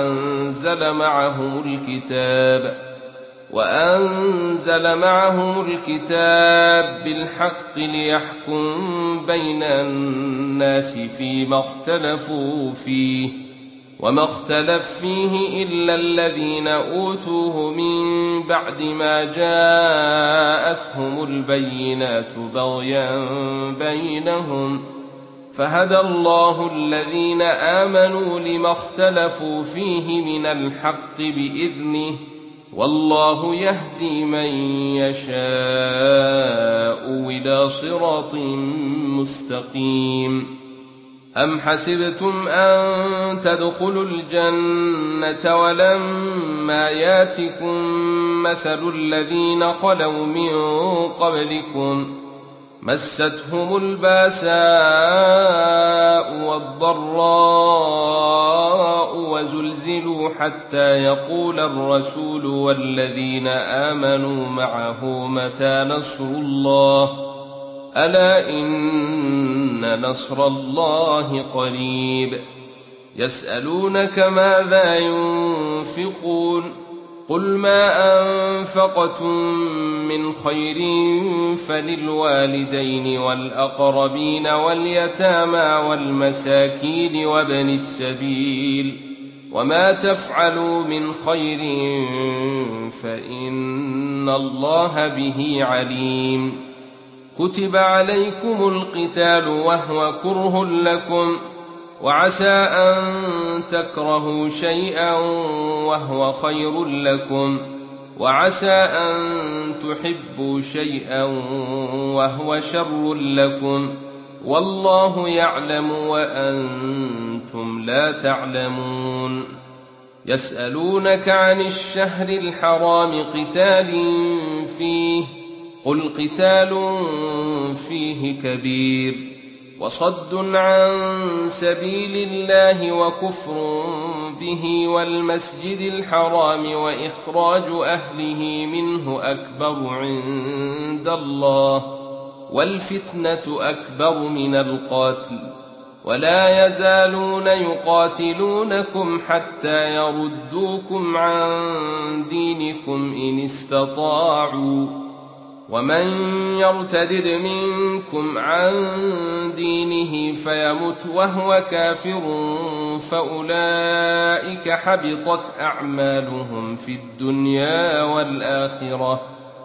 وأنزل معهم الكتاب بالحق ليحكم بين الناس فيما اختلفوا فيه وما اختلف فيه إلا الذين أوتوه من بعد ما جاءتهم البينات بغيا بينهم فهدى الله الذين آمنوا لما اختلفوا فيه من الحق بإذنه والله يهدي من يشاء إلى صراط مستقيم. أم حسبتم أن تدخلوا الجنة ولما ياتكم مثل الذين خلوا من قبلكم مستهم الباساء والضراء وزلزلوا حتى يقول الرسول والذين آمنوا معه متى نصر الله ألا إن نصر الله قريب. يسألونك ماذا ينفقون قل ما أنفقتم من خير فللوالدين والأقربين واليتامى والمساكين وابن السبيل وما تفعلوا من خير فإن الله به عليم. كتب عليكم القتال وهو كره لكم وعسى أن تكرهوا شيئا وهو خير لكم وعسى أن تحبوا شيئا وهو شر لكم والله يعلم وأنتم لا تعلمون. يسألونك عن الشهر الحرام قتال فيه قل قتال فيه كبير وصد عن سبيل الله وكفر به والمسجد الحرام وإخراج أهله منه أكبر عند الله والفتنة أكبر من القتل ولا يزالون يقاتلونكم حتى يردوكم عن دينكم إن استطاعوا ومن يرتدد منكم عن دينه فيمت وهو كافر فأولئك حبطت أعمالهم في الدنيا والآخرة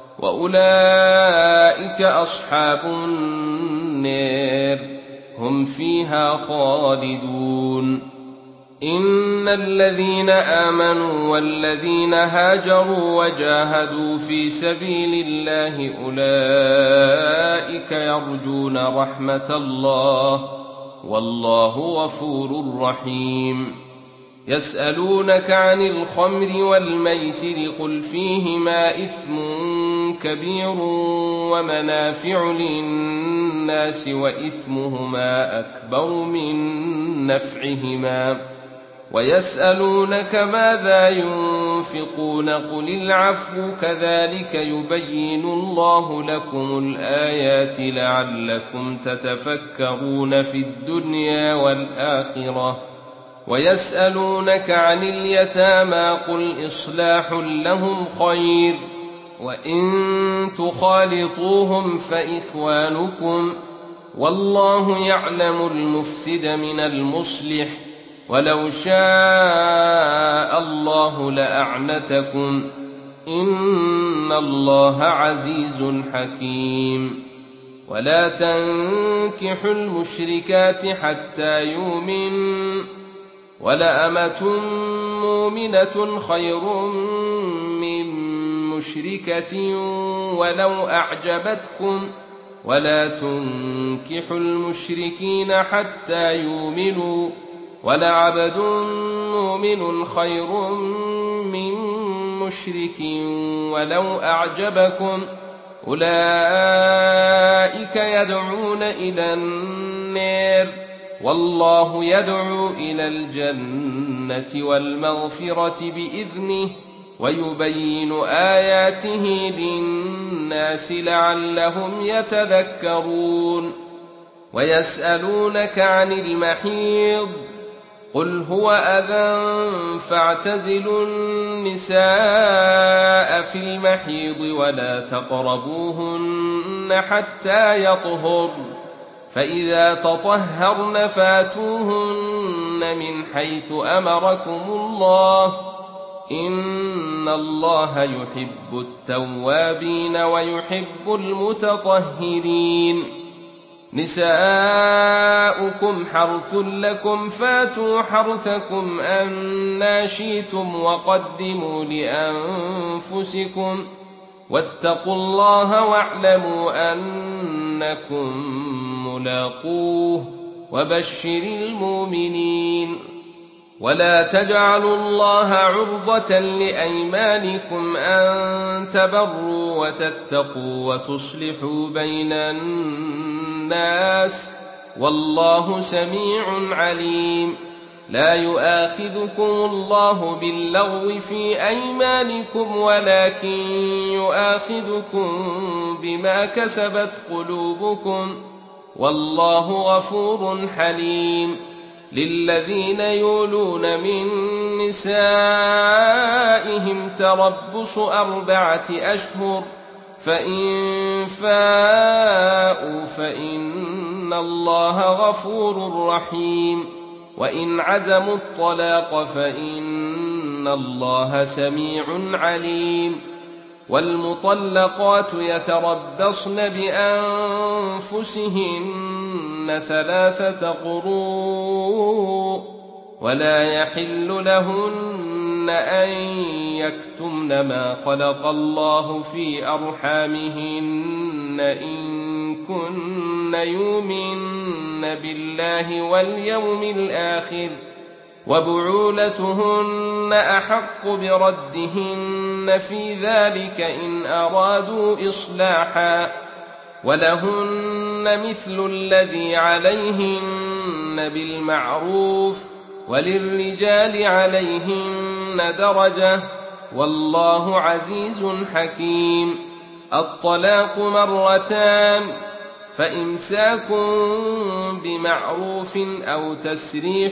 وأولئك أصحاب النار هم فيها خالدون. إن الذين آمنوا والذين هاجروا وجاهدوا في سبيل الله أولئك يرجون رحمة الله والله غفور رحيم. يسألونك عن الخمر والميسر قل فيهما إثم كبير ومنافع للناس وإثمهما أكبر من نفعهما ويسألونك ماذا ينفقون قل العفو كذلك يبين الله لكم الآيات لعلكم تتفكرون في الدنيا والآخرة. ويسألونك عن اليتامى قل إصلاح لهم خير وإن تخالطوهم فإخوانكم والله يعلم المفسد من المصلح ولو شاء الله لأعنتكم إن الله عزيز حكيم. ولا تنكحوا المشركات حتى يؤمنوا ولأمة مؤمنة خير من مشركة ولو أعجبتكم ولا تنكحوا المشركين حتى يؤمنوا ولعبد مؤمن خير من مشرك ولو أعجبكم أولئك يدعون إلى النار والله يدعو إلى الجنة والمغفرة بإذنه ويبين آياته للناس لعلهم يتذكرون. ويسألونك عن المحيض قل هو أذى فاعتزلوا النساء في المحيض ولا تقربوهن حتى يطهرن فإذا تطهرن فاتوهن من حيث أمركم الله إن الله يحب التوابين ويحب المتطهرين. نساؤكم حرث لكم فاتوا حرثكم أنى شئتم وقدموا لأنفسكم واتقوا الله واعلموا أنكم ملاقوه وبشر المؤمنين. ولا تجعلوا الله عرضة لأيمانكم أن تبروا وتتقوا وتصلحوا بين الناس والله سميع عليم. لا يؤاخذكم الله باللغو في أيمانكم ولكن يؤاخذكم بما كسبت قلوبكم والله غفور حليم. للذين يولون من نسائهم تربص 4 أشهر فإن فاءوا فإن الله غفور رحيم. وإن عزموا الطلاق فإن الله سميع عليم. والمطلقات يتربصن بأنفسهن 3 قروء ولا يحل لهن أن يكتمن ما خلق الله في أرحامهن إن كن يؤمن بالله واليوم الآخر وبعولتهن أحق بردهن في ذلك إن أرادوا إصلاحا ولهن مثل الذي عليهن بالمعروف وللرجال عليهن درجة والله عزيز حكيم. الطلاق 2 فإمساك بمعروف أو تسريح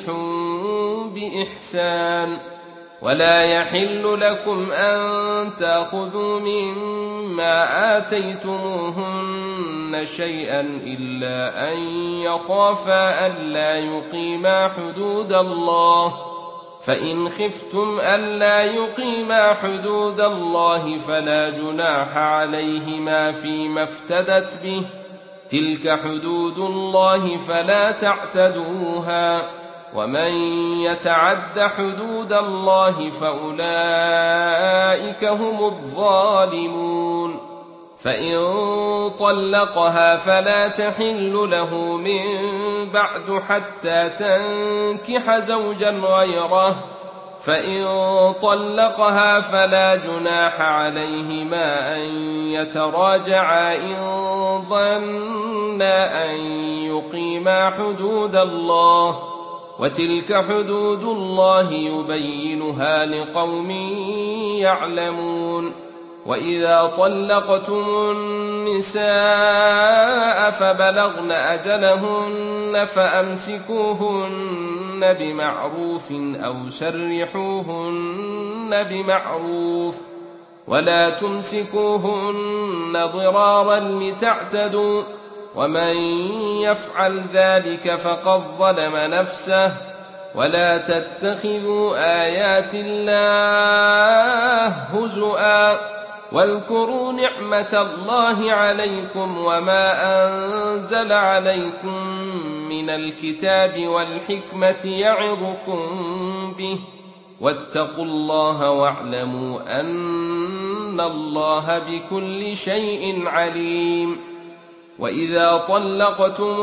بإحسان. ولا يحل لكم أن تأخذوا مما آتيتموهن شيئا إلا أن يخافا ألا يقيما حدود الله فإن خفتم ألا يقيما حدود الله فلا جناح عليهما فيما افتدت به تلك حدود الله فلا تعتدوها ومن يتعد حدود الله فأولئك هم الظالمون. فإن طلقها فلا تحل له من بعد حتى تنكح زوجا غيره، فإن طلقها فلا جناح عليهما أن يتراجعا إن ظنا أن يقيما حدود الله، وتلك حدود الله يبينها لقوم يعلمون. وإذا طلقتم النساء فبلغن أجلهن فأمسكوهن بمعروف أو سرحوهن بمعروف، ولا تمسكوهن ضرارا لتعتدوا، ومن يفعل ذلك فقد ظلم نفسه. ولا تتخذوا آيات الله هزؤا، واذكروا نعمة الله عليكم وما أنزل عليكم من الكتاب والحكمة يعظكم به، واتقوا الله واعلموا أن الله بكل شيء عليم. وإذا طلقتم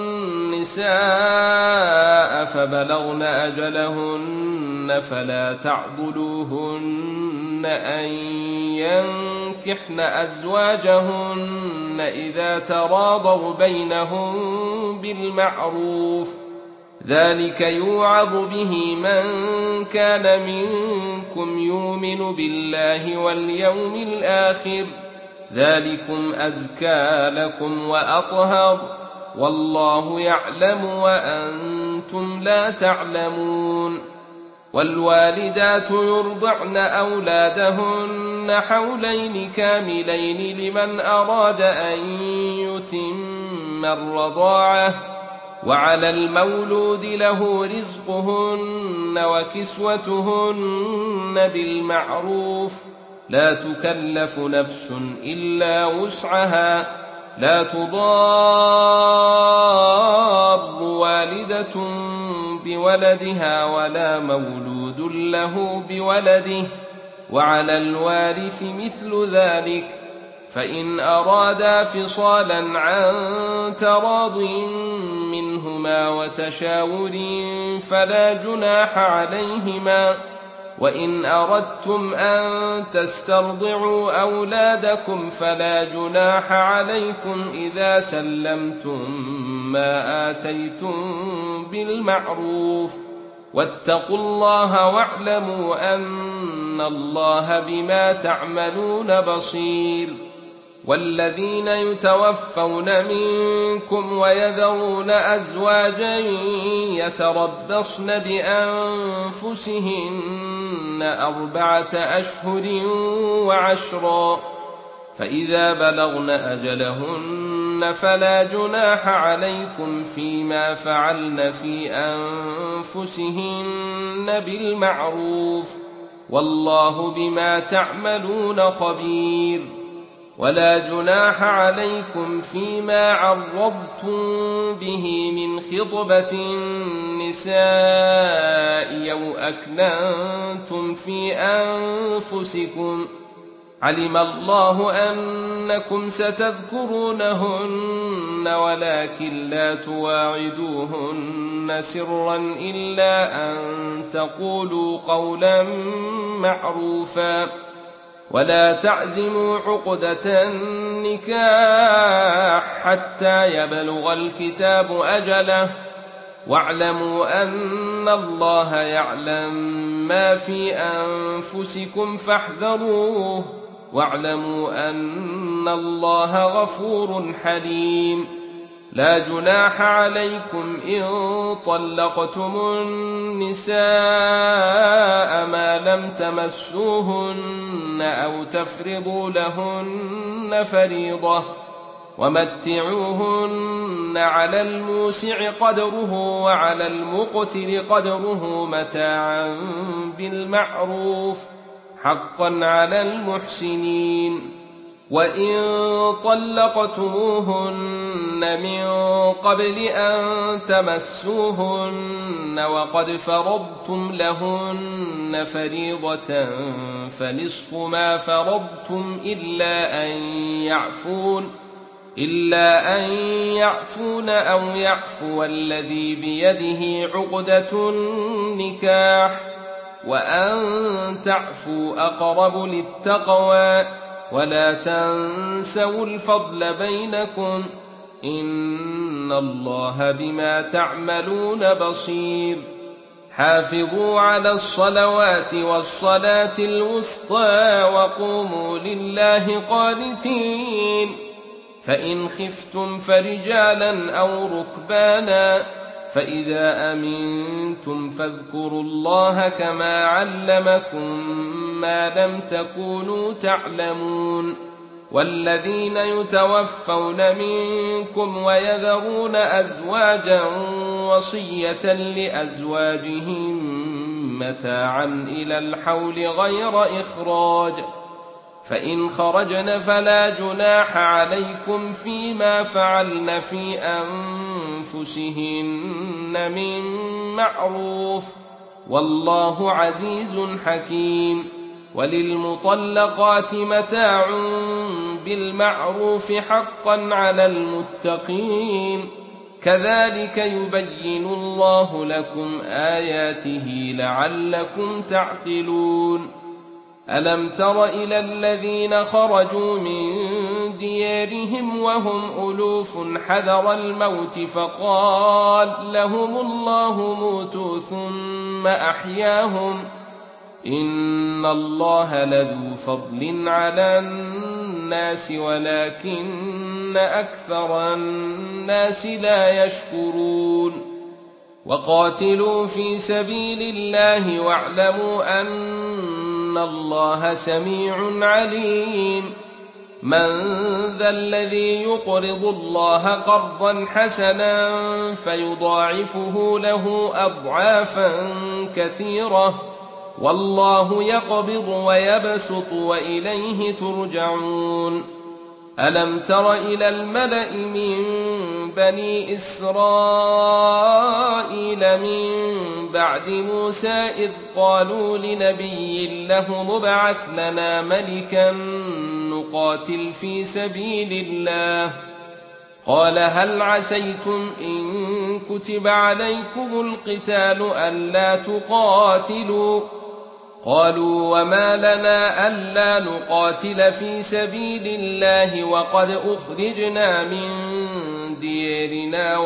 النساء فبلغن أجلهن فلا تعضلوهن أن ينكحن أزواجهن إذا تراضوا بينهم بالمعروف، ذلك يوعظ به من كان منكم يؤمن بالله واليوم الآخر، ذلكم أزكى لكم وأطهر، والله يعلم وأنتم لا تعلمون. والوالدات يرضعن أولادهن حولين كاملين لمن أراد أن يتم الرضاعة، وعلى المولود له رزقهن وكسوتهن بالمعروف، لا تكلف نفس إلا وسعها، لا تضار والدة بولدها ولا مولود له بولده، وعلى الوارث مثل ذلك، فإن أرادا فصالا عن تراض منهما وتشاور فلا جناح عليهما. وإن أردتم أن تسترضعوا أولادكم فلا جناح عليكم إذا سلمتم ما آتيتم بالمعروف، واتقوا الله واعلموا أن الله بما تعملون بصير. والذين يتوفون منكم ويذرون أزواجا يتربصن بأنفسهن 4 أشهر وعشرا، فإذا بلغن أجلهن فلا جناح عليكم فيما فعلن في أنفسهن بالمعروف، والله بما تعملون خبير. ولا جناح عليكم فيما عرضتم به من خطبة النساء أو أكننتم في أنفسكم، علم الله أنكم ستذكرونهن ولكن لا تواعدوهن سرا إلا أن تقولوا قولا معروفا. ولا تعزموا عقدة النكاح حتى يبلغ الكتاب أجله، واعلموا أن الله يعلم ما في أنفسكم فاحذروه، واعلموا أن الله غفور حليم. لا جناح عليكم إن طلقتم النساء ما لم تمسوهن أو تفرضوا لهن فريضة، ومتعوهن على الموسع قدره وعلى المقتر قدره متاعا بالمعروف، حقا على المحسنين. وإن طلقتموهن من قبل أن تمسوهن وقد فرضتم لهن فريضة فنصف ما فرضتم إلا أن يعفون أو يعفو الذي بيده عقدة النكاح وأن تعفوا أقرب للتقوى ولا تنسوا الفضل بينكم إن الله بما تعملون بصير حافظوا على الصلوات والصلاة الوسطى وقوموا لله قانتين فإن خفتم فرجالا أو ركبانا فإذا أمنتم فاذكروا الله كما علمكم ما لم تكونوا تعلمون والذين يتوفون منكم ويذرون أزواجا وصية لأزواجهم متاعا إلى الحول غير إخراج فإن خرجن فلا جناح عليكم فيما فعلن في أنفسهن من معروف والله عزيز حكيم وللمطلقات متاع بالمعروف حقا على المتقين كذلك يبين الله لكم آياته لعلكم تعقلون ألم تر إلى الذين خرجوا من ديارهم وهم ألوف حذر الموت فقال لهم الله موتوا ثم أحياهم إن الله لذو فضل على الناس ولكن أكثر الناس لا يشكرون وقاتلوا في سبيل الله واعلموا أن الله سميع عليم من ذا الذي يقرض الله قرضا حسنا فيضاعفه له أضعافا كثيرة والله يقبض ويبسط وإليه ترجعون ألم تر إلى الملأ من بني إسرائيل من بعد موسى إذ قالوا لنبي له مبعث لنا ملكا نقاتل في سبيل الله قال هل عسيتم إن كتب عليكم القتال ألا تقاتلوا قالوا وما لنا ألا نقاتل في سبيل الله وقد أخرجنا من ديارنا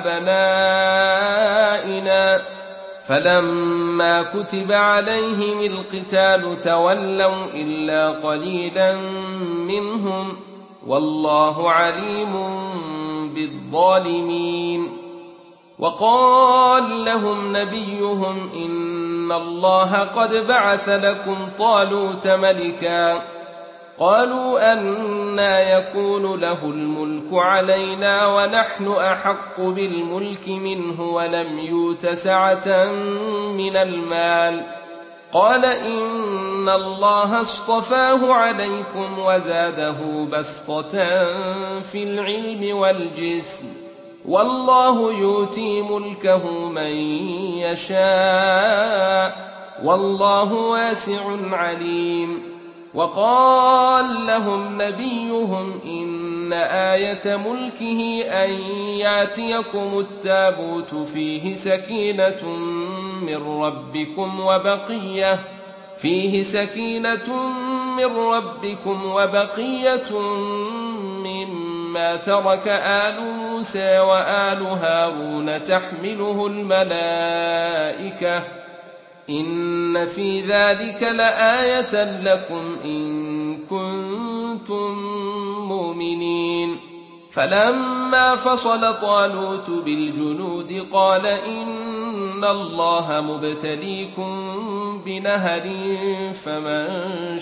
وأبنائنا فلما كتب عليهم القتال تولوا إلا قليلا منهم والله عليم بالظالمين وقال لهم نبيهم إن الله قد بعث لكم طالوت ملكا قالوا أنى يكون له الملك علينا ونحن أحق بالملك منه ولم يؤت سعة من المال قال إن الله اصطفاه عليكم وزاده بسطة في العلم والجسم والله يؤتي ملكه من يشاء والله واسع عليم وقال لهم نبيهم إن آية ملكه أن يأتيكم التابوت فيه سكينة من ربكم وبقية مما ترك آل موسى وآل هارون تحمله الملائكة إن في ذلك لآية لكم إن كنتم مؤمنين فلما فصل طالوت بالجنود قال إن الله مبتليكم بنهر فمن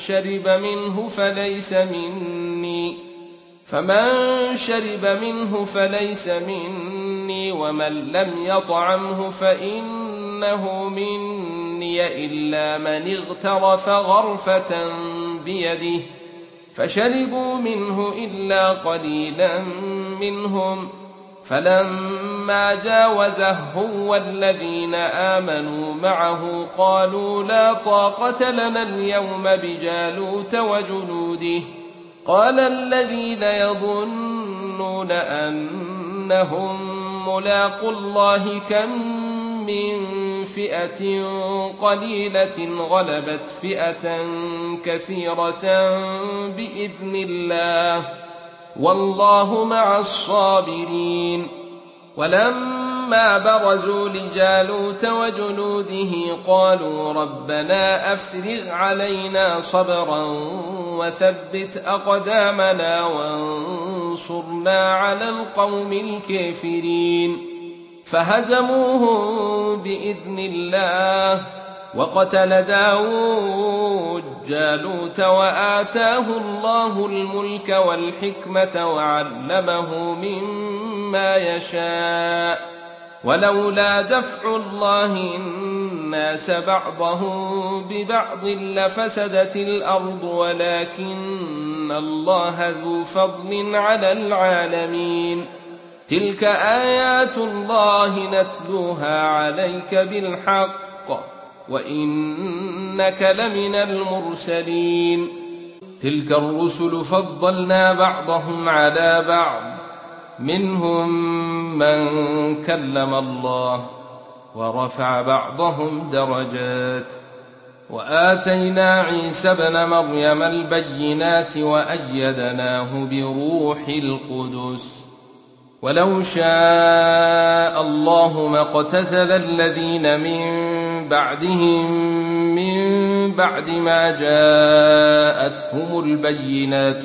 شرب منه فليس مني ومن لم يطعمه فإنه مني إلا من اغترف غرفة بيده فشربوا منه إلا قليلا منهم، فلما جاوزه هو والذين آمنوا معه قالوا لا طاقة لنا اليوم بجالوت وجنوده. قال الذين يظنون أنهم ملاقو الله كم من فئة قليلة غلبت فئة كثيرة بإذن الله والله مع الصابرين. ولما برزوا لجالوت وجنوده قالوا ربنا أفرغ علينا صبرا وثبت أقدامنا وانصرنا على القوم الكافرين. فهزموهم بإذن الله وقتل داود جالوت وآتاه الله الملك والحكمة وعلمه مما يشاء. ولولا دفع الله الناس بعضهم ببعض لفسدت الأرض ولكن الله ذو فضل على العالمين. تلك آيات الله نتلوها عليك بالحق وإنك لمن المرسلين. تلك الرسل فضلنا بعضهم على بعض منهم من كلم الله ورفع بعضهم درجات وآتينا عيسى ابن مريم البينات وأيدناه بروح القدس. ولو شاء الله ما اقتتل الذين من بعدهم من بعد ما جاءتهم البينات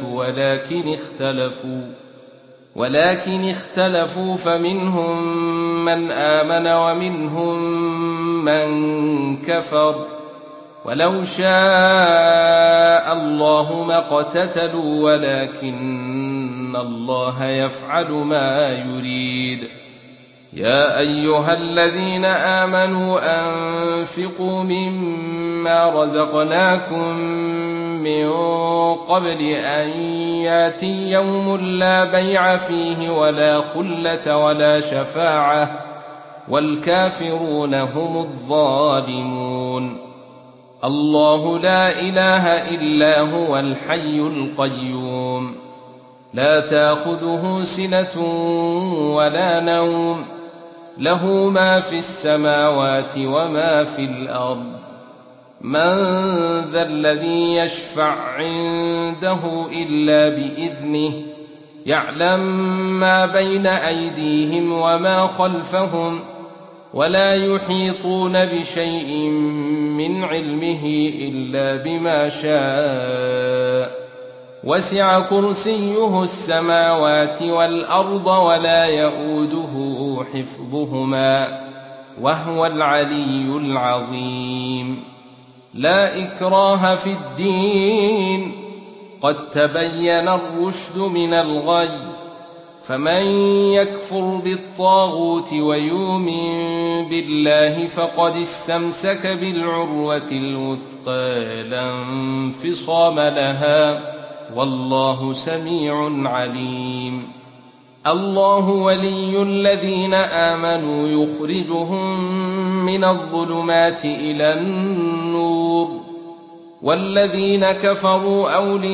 ولكن اختلفوا فمنهم من آمن ومنهم من كفر. ولو شاء الله ما اقتتلوا ولكن الله يفعل ما يريد. يا أيها الذين آمنوا أنفقوا مما رزقناكم من قبل أن يأتي يوم لا بيع فيه ولا خلة ولا شفاعة والكافرون هم الظالمون. الله لا إله إلا هو الحي القيوم لا تأخذه سنة ولا نوم له ما في السماوات وما في الأرض. من ذا الذي يشفع عنده إلا بإذنه يعلم ما بين أيديهم وما خلفهم ولا يحيطون بشيء من علمه إلا بما شاء. وسع كرسيه السماوات والأرض ولا يئوده حفظهما وهو العلي العظيم. لا إكراه في الدين قد تبين الرشد من الغي. فمن يكفر بالطاغوت ويؤمن بالله فقد استمسك بالعروة الوثقى لا انفصام لها والله سميع عليم. الله ولي الذين آمنوا يخرجهم من الظلمات إلى النور والذين كفروا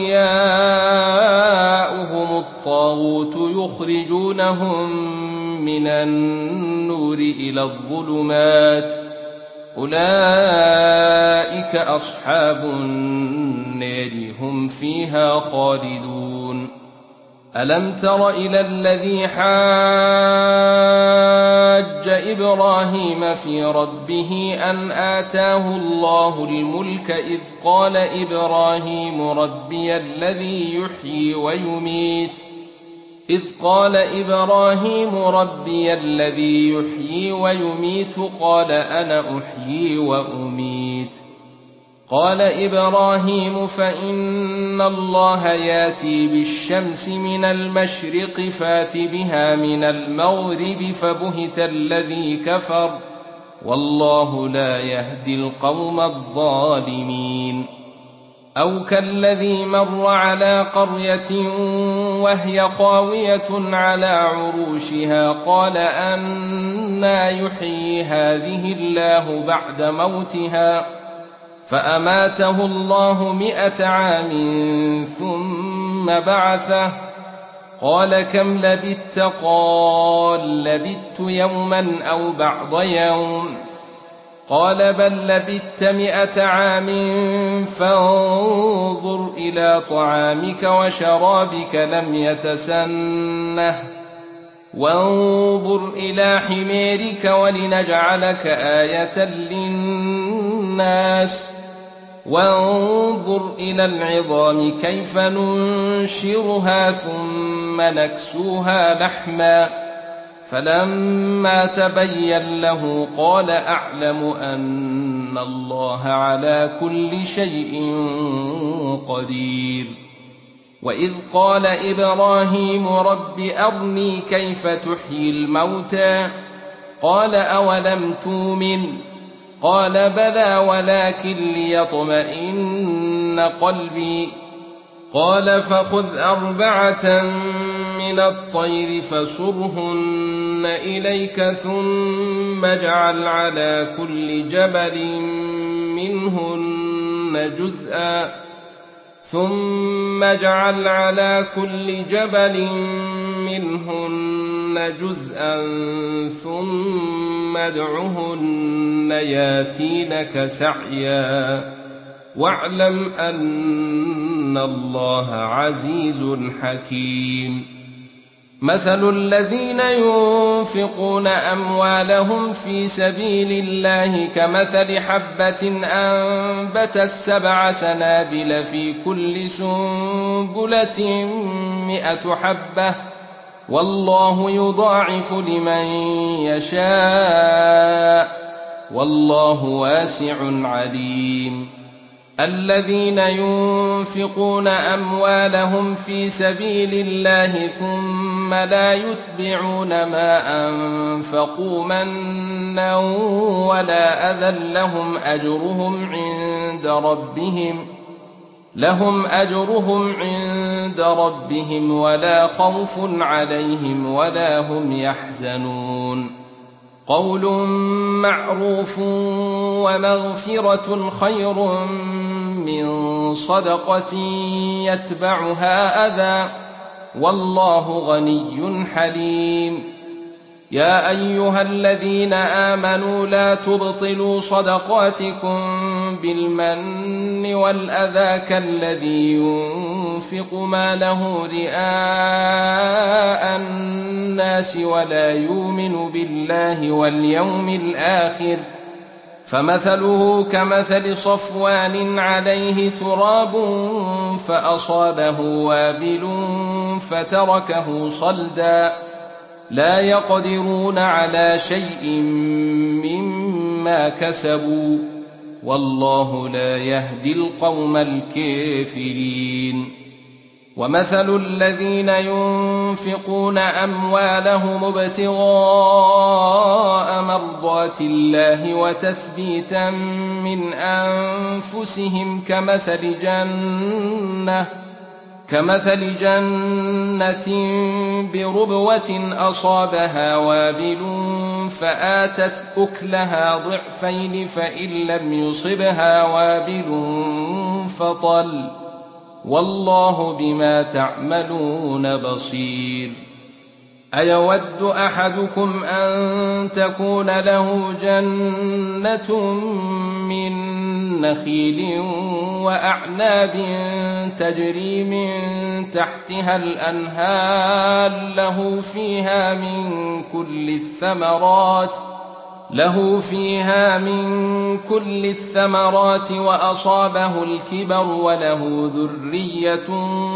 أولياؤهم الطاغوت يخرجونهم من النور إلى الظلمات أولئك أصحاب النار هم فيها خالدون. ألم تر إلى الذي حاج إبراهيم في ربه أن آتاه الله الملك إذ قال إبراهيم ربي الذي يحيي ويميت قال أنا أحيي وأميت. قال إبراهيم فإن الله ياتي بالشمس من المشرق فات بها من المغرب فبهت الذي كفر والله لا يهدي القوم الظالمين. أو كالذي مر على قرية وهي خاوية على عروشها قال أنى يحيي هذه الله بعد موتها فأماته الله 100 عام ثم بعثه قال كم لبثت قال لبثت يوما أو بعض يوم قال بل لبثت 100 عام فانظر إلى طعامك وشرابك لم يتسنه وانظر إلى حميرك ولنجعلك آية للناس وانظر إلى العظام كيف ننشرها ثم نكسوها لحما فلما تبين له قال أعلم أن الله على كل شيء قدير وإذ قال إبراهيم رب أرني كيف تحيي الموتى قال أولم تؤمن قال بلى ولكن ليطمئن قلبي قال فخذ 4 من الطير فصرهن إليك ثم اجعل على كل جبل منهن جزءا ثم ادعهن ياتينك سعيا واعلم أن الله عزيز حكيم مثل الذين ينفقون أموالهم في سبيل الله كمثل حبة أنبتت 7 سنابل في كل سنبلة 100 حبة والله يضاعف لمن يشاء والله واسع عليم الذين ينفقون أموالهم في سبيل الله ثم لا يتبعون ما أنفقوا منا ولا أذى لهم أجرهم عند ربهم ولا خوف عليهم ولا هم يحزنون قول معروف ومغفرة خير من صدقة يتبعها أذى والله غني حليم يا أيها الذين آمنوا لا تبطلوا صدقاتكم بالمن والأذى كالذي ينفق ماله رئاء الناس ولا يؤمن بالله واليوم الآخر فمثله كمثل صفوان عليه تراب فأصابه وابل فتركه صلدا لا يقدرون على شيء مما كسبوا والله لا يهدي القوم الكافرين ومثل الذين ينفقون أموالهم ابتغاء مرضات الله وتثبيتا من أنفسهم كمثل جنة بربوة أصابها وابل فآتت أكلها ضعفين فإن لم يصبها وابل فطل والله بما تعملون بصير أيود أحدكم أن تكون له جنة من نخيل وأعناب تجري من تحتها الأنهار له فيها من كل الثمرات وأصابه الكبر وله ذرية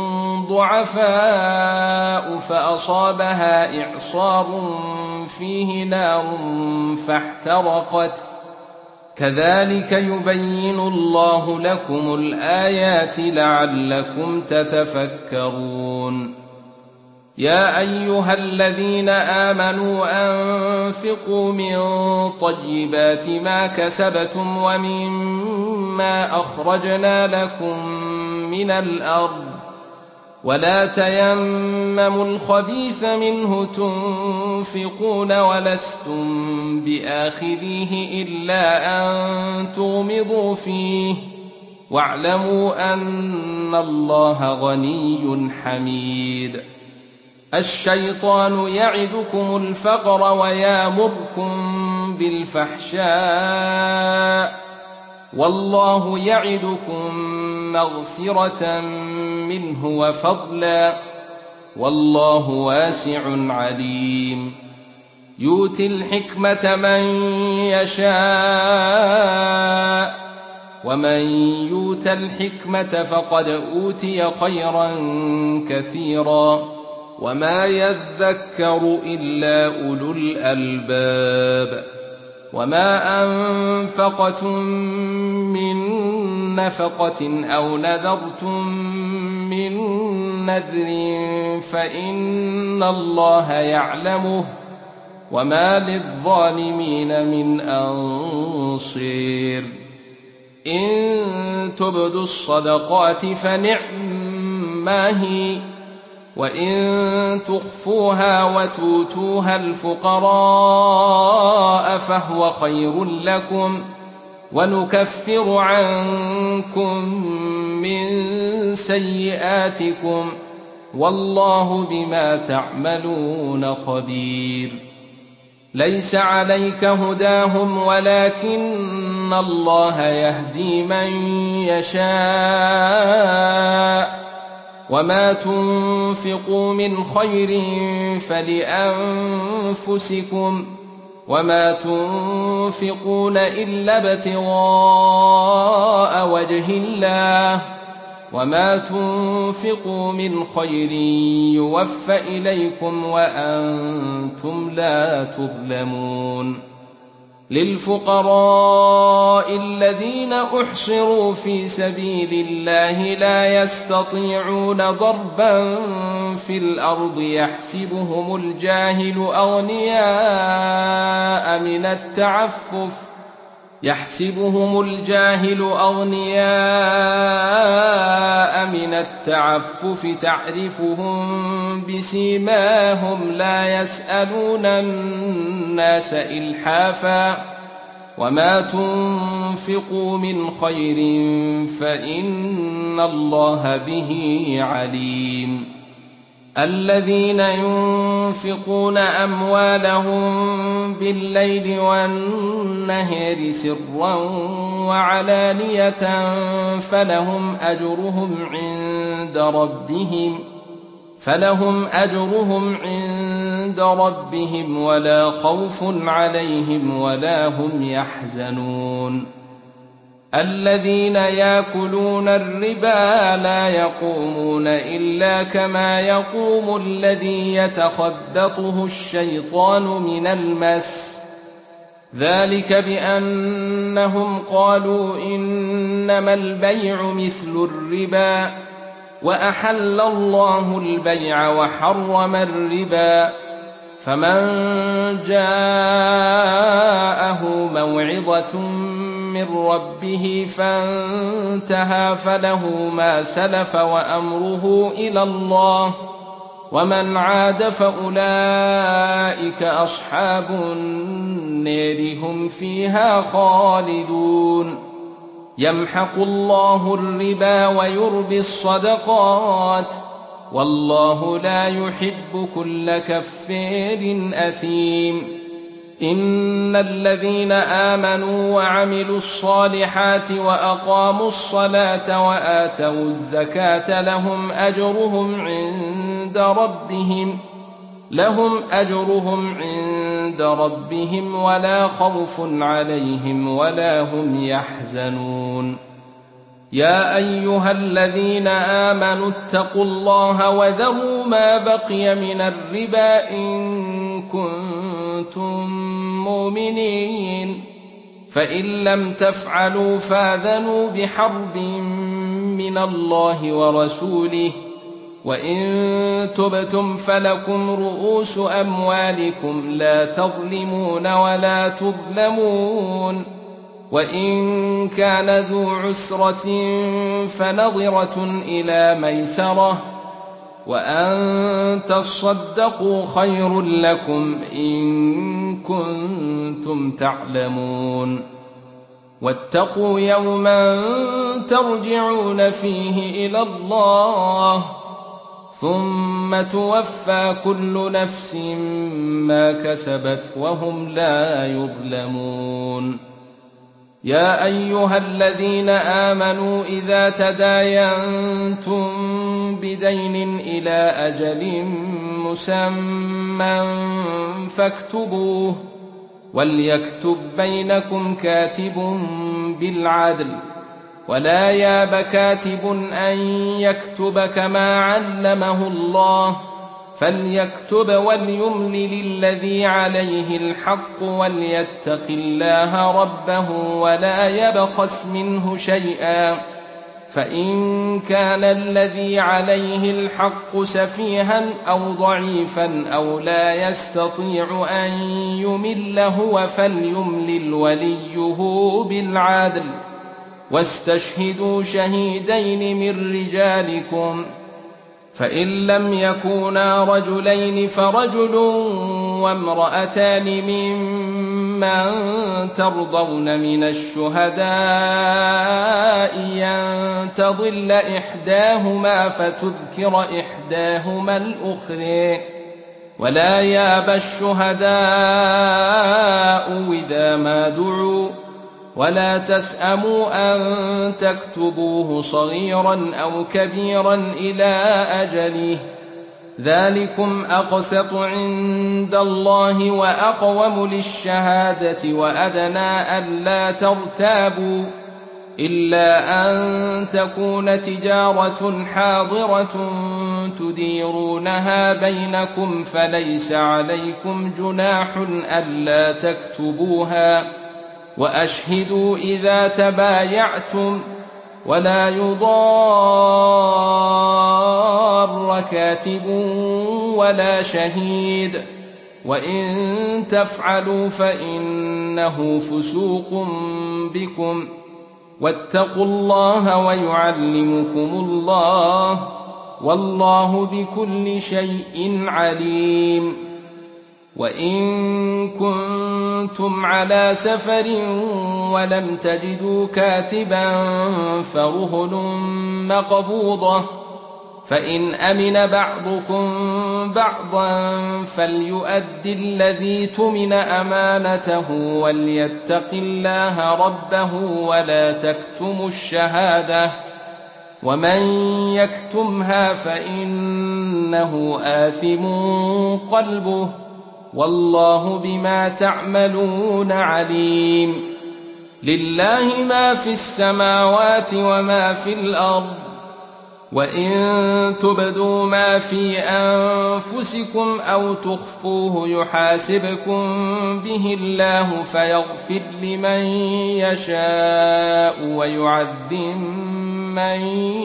ضعفاء فأصابها إعصار فيه نار فاحترقت كذلك يبين الله لكم الآيات لعلكم تتفكرون يا أيها الذين آمنوا أنفقوا من طيبات ما كسبتم ومما أخرجنا لكم من الأرض ولا تيمموا الخبيث منه تنفقون ولستم بآخذيه إلا أن تغمضوا فيه واعلموا أن الله غني حميد. الشيطان يعدكم الفقر ويامركم بالفحشاء والله يعدكم مغفرة منه وفضلا والله واسع عليم. يؤتي الحكمة من يشاء ومن يؤت الحكمة فقد أوتي خيرا كثيرا وما يذكر إلا أولو الألباب. وما أنفقتم من نفقة أو نذرتم من نذر فإن الله يعلمه وما للظالمين من أنصير. إن تبدوا الصدقات فنعما هي وإن تخفوها وتؤتوها الفقراء فهو خير لكم ونكفر عنكم من سيئاتكم والله بما تعملون خبير. ليس عليك هداهم ولكن الله يهدي من يشاء وما تنفقوا من خير فلأنفسكم وما تنفقون إلا ابتغاء وجه الله وما تنفقوا من خير يوفى إليكم وأنتم لا تظلمون. للفقراء الذين أحصروا في سبيل الله لا يستطيعون ضربا في الأرض يحسبهم الجاهل أغنياء من التعفف تعرفهم بسيماهم لا يسألون الناس إلحافا وما تنفقوا من خير فإن الله به عليم. الذين ينفقون أموالهم بالليل والنهار سرا وعلانية فلهم أجرهم عند ربهم ولا خوف عليهم ولا هم يحزنون. الذين يأكلون الربا لا يقومون إلا كما يقوم الذي يتخبطه الشيطان من المس ذلك بأنهم قالوا إنما البيع مثل الربا وأحل الله البيع وحرم الربا فمن جاءه موعظة من ربه فانتهى فله ما سلف وأمره إلى الله ومن عاد فأولئك أصحاب النار هم فيها خالدون. يمحق الله الربا ويربي الصدقات والله لا يحب كل كفار أثيم. إن الذين آمنوا وعملوا الصالحات وأقاموا الصلاة وآتوا الزكاة لهم أجرهم عند ربهم ولا خوف عليهم ولا هم يحزنون. يا أيها الذين آمنوا اتقوا الله وذروا ما بقي من الربا إن كنتم مؤمنين فإن لم تفعلوا فاذنوا بحرب من الله ورسوله وإن تبتم فلكم رؤوس أموالكم لا تظلمون ولا تظلمون. وإن كان ذو عسرة فنظرة إلى ميسرة، وأن تصدقوا خير لكم إن كنتم تعلمون. واتقوا يوما ترجعون فيه إلى الله ثم توفى كل نفس ما كسبت وهم لا يظلمون. يا أيها الذين آمنوا إذا تداينتم بدين إلى أجل مسمى فاكتبوه، وليكتب بينكم كاتب بالعدل، ولا ياب كاتب أن يكتب كما علمه الله، فليكتب وليملل الذي عليه الحق وليتق الله ربه ولا يبخس منه شيئا، فإن كان الذي عليه الحق سفيها أو ضعيفا أو لا يستطيع أن يمل هو فليملل وليه بالعدل، واستشهدوا شهيدين من رجالكم، فإن لم يكونا رجلين فرجل وامرأتان ممن ترضون من الشهداء أن تضل إحداهما فتذكر إحداهما الأخرى، ولا ياب الشهداء إذا ما دعوا، ولا تسأموا أن تكتبوه صغيرا أو كبيرا إلى أجله، ذلكم أقسط عند الله وأقوم للشهادة وأدنى ألا ترتابوا، إلا أن تكون تجارة حاضرة تديرونها بينكم فليس عليكم جناح ألا تكتبوها، وأشهدوا إذا تبايعتم، ولا يضار كاتب ولا شهيد، وإن تفعلوا فإنه فسوق بكم، واتقوا الله ويعلمكم الله، والله بكل شيء عليم. وإن كنتم على سفر ولم تجدوا كاتبا فرهن مقبوضة، فإن أمن بعضكم بعضا فليؤد الذي اؤتمن أمانته وليتق الله ربه ولا تكتموا الشهادة، ومن يكتمها فإنه آثم قلبه، والله بما تعملون عليم. لله ما في السماوات وما في الأرض، وإن تبدوا ما في أنفسكم أو تخفوه يحاسبكم به الله فيغفر لمن يشاء ويعذب من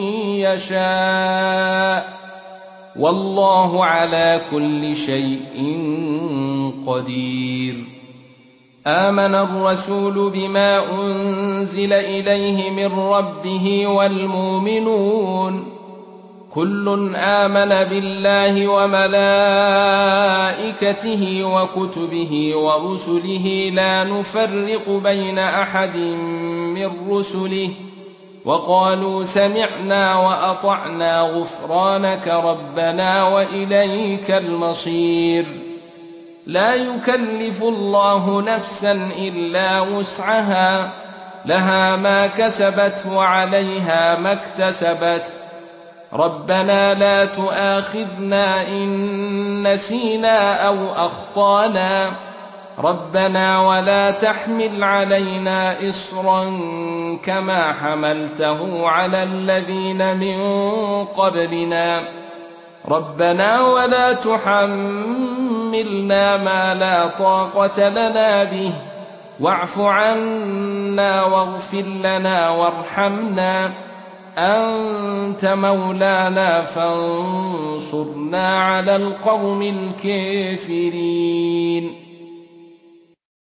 يشاء، والله على كل شيء قدير. آمن الرسول بما أنزل إليه من ربه والمؤمنون كل آمن بالله وملائكته وكتبه ورسله لا نفرق بين أحد من رسله، وقالوا سمعنا وأطعنا غفرانك ربنا وإليك المصير. لا يكلف الله نفسا إلا وسعها، لها ما كسبت وعليها ما اكتسبت، ربنا لا تؤاخذنا إن نسينا أو أخطأنا، ربنا ولا تحمل علينا إصرا كما حملته على الذين من قبلنا، ربنا ولا تحملنا ما لا طاقة لنا به، واعف عنا واغفر لنا وارحمنا أنت مولانا فانصرنا على القوم الكافرين